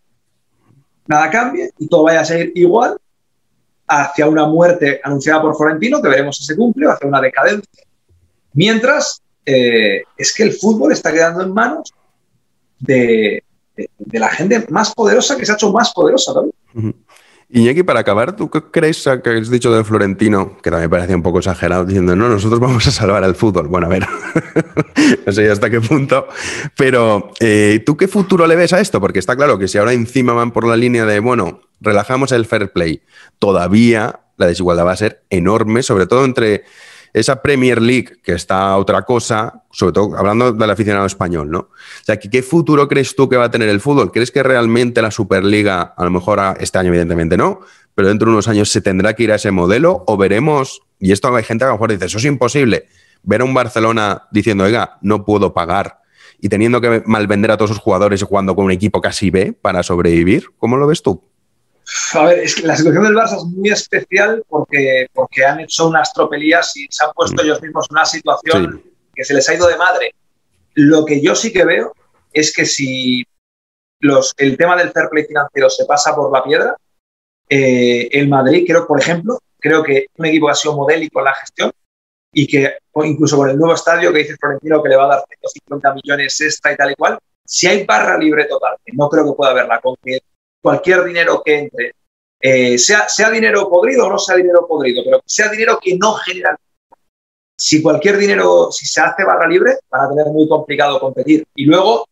y todo vaya a seguir igual hacia una muerte anunciada por Florentino, que veremos si se cumple, o hacia una decadencia. Mientras, es que el fútbol está quedando en manos de la gente más poderosa, que se ha hecho más poderosa también. Iñaki, para acabar, ¿tú qué crees que has dicho de Florentino? Que también me parecía un poco exagerado, diciendo, no, nosotros vamos a salvar al fútbol. Bueno, a ver, no sé hasta qué punto, pero ¿tú qué futuro le ves a esto? Porque está claro que si ahora encima van por la línea de, bueno, relajamos el fair play, todavía la desigualdad va a ser enorme, sobre todo entre esa Premier League, que está a otra cosa, sobre todo hablando del aficionado español, ¿no? O sea, ¿qué futuro crees tú que va a tener el fútbol? ¿Crees que realmente la Superliga, a lo mejor este año evidentemente no, pero dentro de unos años se tendrá que ir a ese modelo? ¿O veremos, y esto hay gente que a lo mejor dice, eso es imposible, ver a un Barcelona diciendo, oiga, no puedo pagar, y teniendo que malvender a todos sus jugadores y jugando con un equipo casi B para sobrevivir? ¿Cómo lo ves tú? A ver, es que la situación del Barça es muy especial porque han hecho unas tropelías y se han puesto ellos mismos en una situación que se les ha ido de madre. Lo que yo sí que veo es que si el tema del fair play financiero se pasa por la piedra, el Madrid, por ejemplo, creo que un equipo que ha sido modélico en la gestión y que incluso con el nuevo estadio que dice Florentino que le va a dar 150 millones extra y tal y cual, si hay barra libre total, que no creo que pueda haberla, con que cualquier dinero que entre, sea dinero podrido o no sea dinero podrido, pero sea dinero que no genera. Si se hace barra libre, van a tener muy complicado competir. Y luego,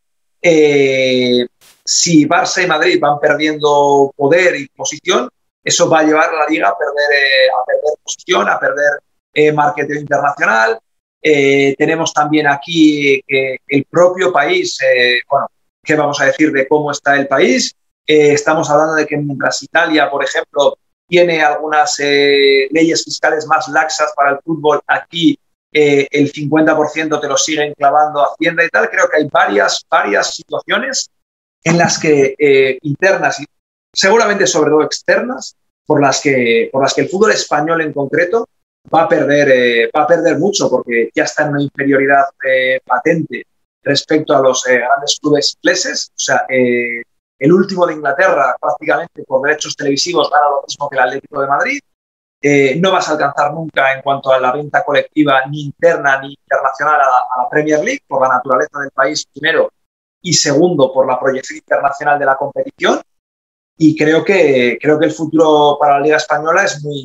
si Barça y Madrid van perdiendo poder y posición, eso va a llevar a la Liga a perder posición, a perder marketing internacional. Tenemos también aquí que el propio país, ¿qué vamos a decir de cómo está el país? Estamos hablando de que mientras Italia, por ejemplo, tiene algunas leyes fiscales más laxas para el fútbol, aquí el 50% te lo siguen clavando Hacienda y tal. Creo que hay varias situaciones en las que internas y seguramente sobre todo externas, por las que el fútbol español en concreto va a perder mucho, porque ya está en una inferioridad patente respecto a los grandes clubes ingleses. O sea, el último de Inglaterra, prácticamente por derechos televisivos, gana lo mismo que el Atlético de Madrid. No vas a alcanzar nunca en cuanto a la venta colectiva ni interna ni internacional a la Premier League, por la naturaleza del país primero y segundo por la proyección internacional de la competición. y creo que el futuro para la Liga Española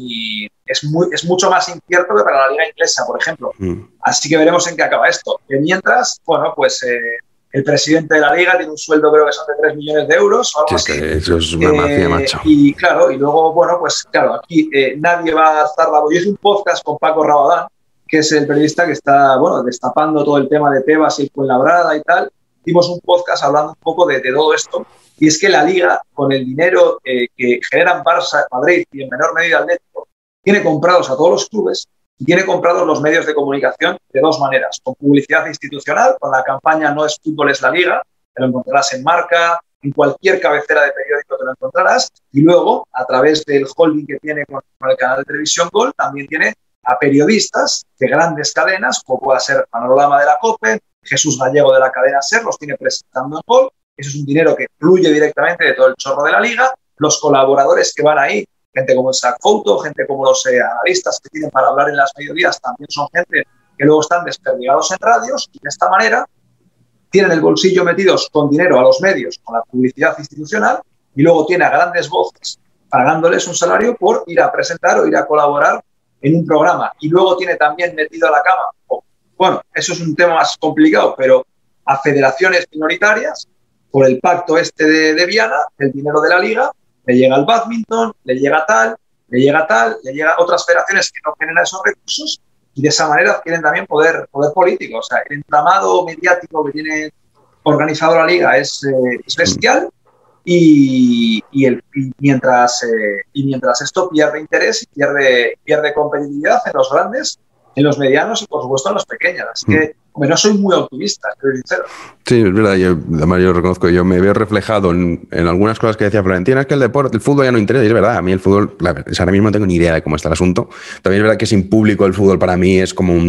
es mucho más incierto que para la Liga Inglesa, por ejemplo. Así que veremos en qué acaba esto. Que mientras, bueno, pues el presidente de la Liga tiene un sueldo, creo que son de 3 millones de euros o algo así. Eso es una mafia, macho. Y claro, y luego, bueno, pues claro, aquí nadie va a estar... Yo hice un podcast con Paco Rabadán, que es el periodista que está, bueno, destapando todo el tema de Tebas y Fuenlabrada y tal. Hicimos un podcast hablando un poco de todo esto. Y es que la Liga, con el dinero que generan Barça, Madrid y en menor medida Atlético, tiene comprados a todos los clubes y tiene comprados los medios de comunicación de dos maneras. Con publicidad institucional, con la campaña No es fútbol, es la Liga, te lo encontrarás en Marca, en cualquier cabecera de periódico te lo encontrarás. Y luego, a través del holding que tiene con el canal de televisión Gol, también tiene a periodistas de grandes cadenas, como pueda ser Manolo Lama de la COPE, Jesús Gallego de la cadena SER, los tiene presentando en Gol. Eso es un dinero que fluye directamente de todo el chorro de la Liga. Los colaboradores que van ahí, gente como el Sacfoto, gente como los analistas que tienen para hablar en las mediodías, también son gente que luego están desperdigados en radios y de esta manera tienen el bolsillo metidos con dinero a los medios, con la publicidad institucional, y luego tiene a grandes voces pagándoles un salario por ir a presentar o ir a colaborar en un programa. Y luego tiene también metido a la cama, bueno, eso es un tema más complicado, pero a federaciones minoritarias, por el pacto este de Viana, el dinero de la Liga, le llega al bádminton, le llega a otras federaciones que no tienen esos recursos, y de esa manera adquieren también poder político. O sea, el entramado mediático que tiene organizado la Liga es bestial, y mientras esto pierde interés y pierde competitividad en los grandes, en los medianos y, por supuesto, en los pequeños. Así que, hombre, no soy muy optimista, estoy sincero. Sí, es verdad. Yo reconozco, yo me veo reflejado en algunas cosas que decía Florentina, es que el fútbol ya no interesa. Y es verdad, a mí el fútbol, ahora mismo no tengo ni idea de cómo está el asunto. También es verdad que sin público el fútbol para mí es como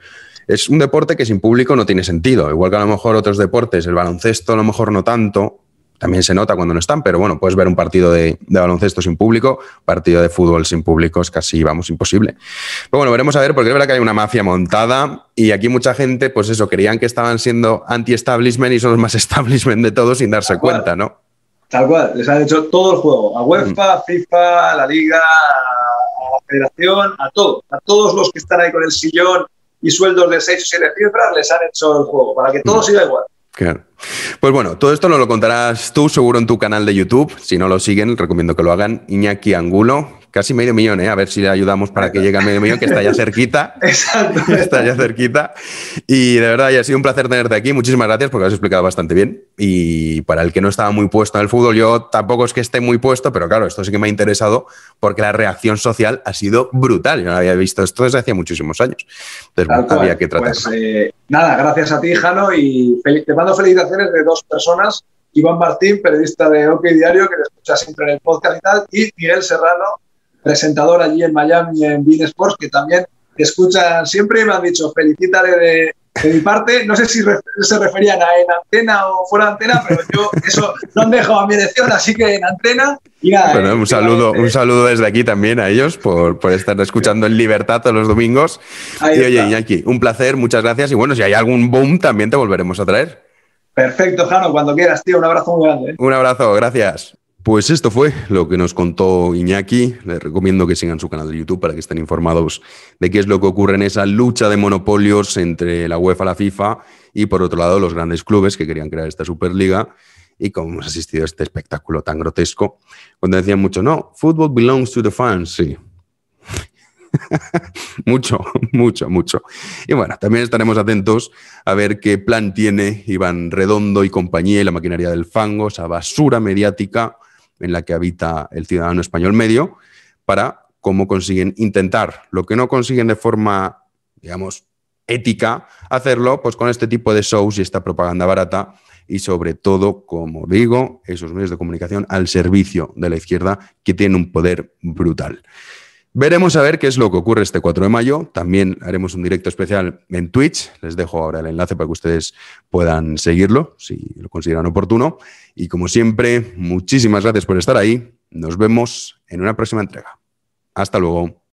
es un deporte que sin público no tiene sentido. Igual que a lo mejor otros deportes, el baloncesto a lo mejor no tanto. También se nota cuando no están, pero bueno, puedes ver un partido de baloncesto sin público, partido de fútbol sin público, es casi, imposible. Pero bueno, veremos a ver, porque es verdad que hay una mafia montada y aquí mucha gente, pues eso, creían que estaban siendo anti-establishment y son los más establishment de todos sin darse cuenta, ¿no? Tal cual, les han hecho todo el juego, a UEFA, a FIFA, a la Liga, a la Federación, a todos los que están ahí con el sillón y sueldos de 6 o 7 cifras, les han hecho el juego, para que todo siga igual. Claro. Pues bueno, todo esto nos lo contarás tú seguro en tu canal de YouTube. Si no lo siguen, recomiendo que lo hagan. Iñaki Angulo, casi 500.000, a ver si le ayudamos para que llegue a 500.000, que está ya cerquita. Exacto. Está ya cerquita. Y de verdad, ya ha sido un placer tenerte aquí. Muchísimas gracias porque lo has explicado bastante bien. Y para el que no estaba muy puesto en el fútbol, yo tampoco es que esté muy puesto, pero claro, esto sí que me ha interesado porque la reacción social ha sido brutal. Yo no había visto esto desde hacía muchísimos años. Entonces había que tratarlo. Pues nada, gracias a ti, Jano, y te mando felicitaciones de dos personas. Iván Martín, periodista de OK Diario, que te escucha siempre en el podcast y tal, y Miguel Serrano, presentador allí en Miami en beIN Sports, que también te escuchan siempre y me han dicho felicítale de mi parte. No sé si se referían a en antena o fuera de antena, pero yo eso lo han dejado a mi elección, así que en antena. Y nada, bueno, un saludo desde aquí también a ellos por estar escuchando en libertad todos los domingos. Ahí y está. Oye, Iñaki, un placer, muchas gracias. Y bueno, si hay algún boom, también te volveremos a traer. Perfecto, Jano, cuando quieras, tío. Un abrazo muy grande. Un abrazo, gracias. Pues esto fue lo que nos contó Iñaki. Les recomiendo que sigan su canal de YouTube para que estén informados de qué es lo que ocurre en esa lucha de monopolios entre la UEFA, la FIFA y, por otro lado, los grandes clubes que querían crear esta Superliga y cómo hemos asistido a este espectáculo tan grotesco. Cuando decían mucho, no, football belongs to the fans, sí. mucho. Y bueno, también estaremos atentos a ver qué plan tiene Iván Redondo y compañía y la maquinaria del fango, esa basura mediática en la que habita el ciudadano español medio, para cómo consiguen intentar lo que no consiguen de forma, digamos, ética, hacerlo pues con este tipo de shows y esta propaganda barata y sobre todo, como digo, esos medios de comunicación al servicio de la izquierda que tienen un poder brutal. Veremos a ver qué es lo que ocurre este 4 de mayo. También haremos un directo especial en Twitch. Les dejo ahora el enlace para que ustedes puedan seguirlo, si lo consideran oportuno. Y como siempre, muchísimas gracias por estar ahí. Nos vemos en una próxima entrega. Hasta luego.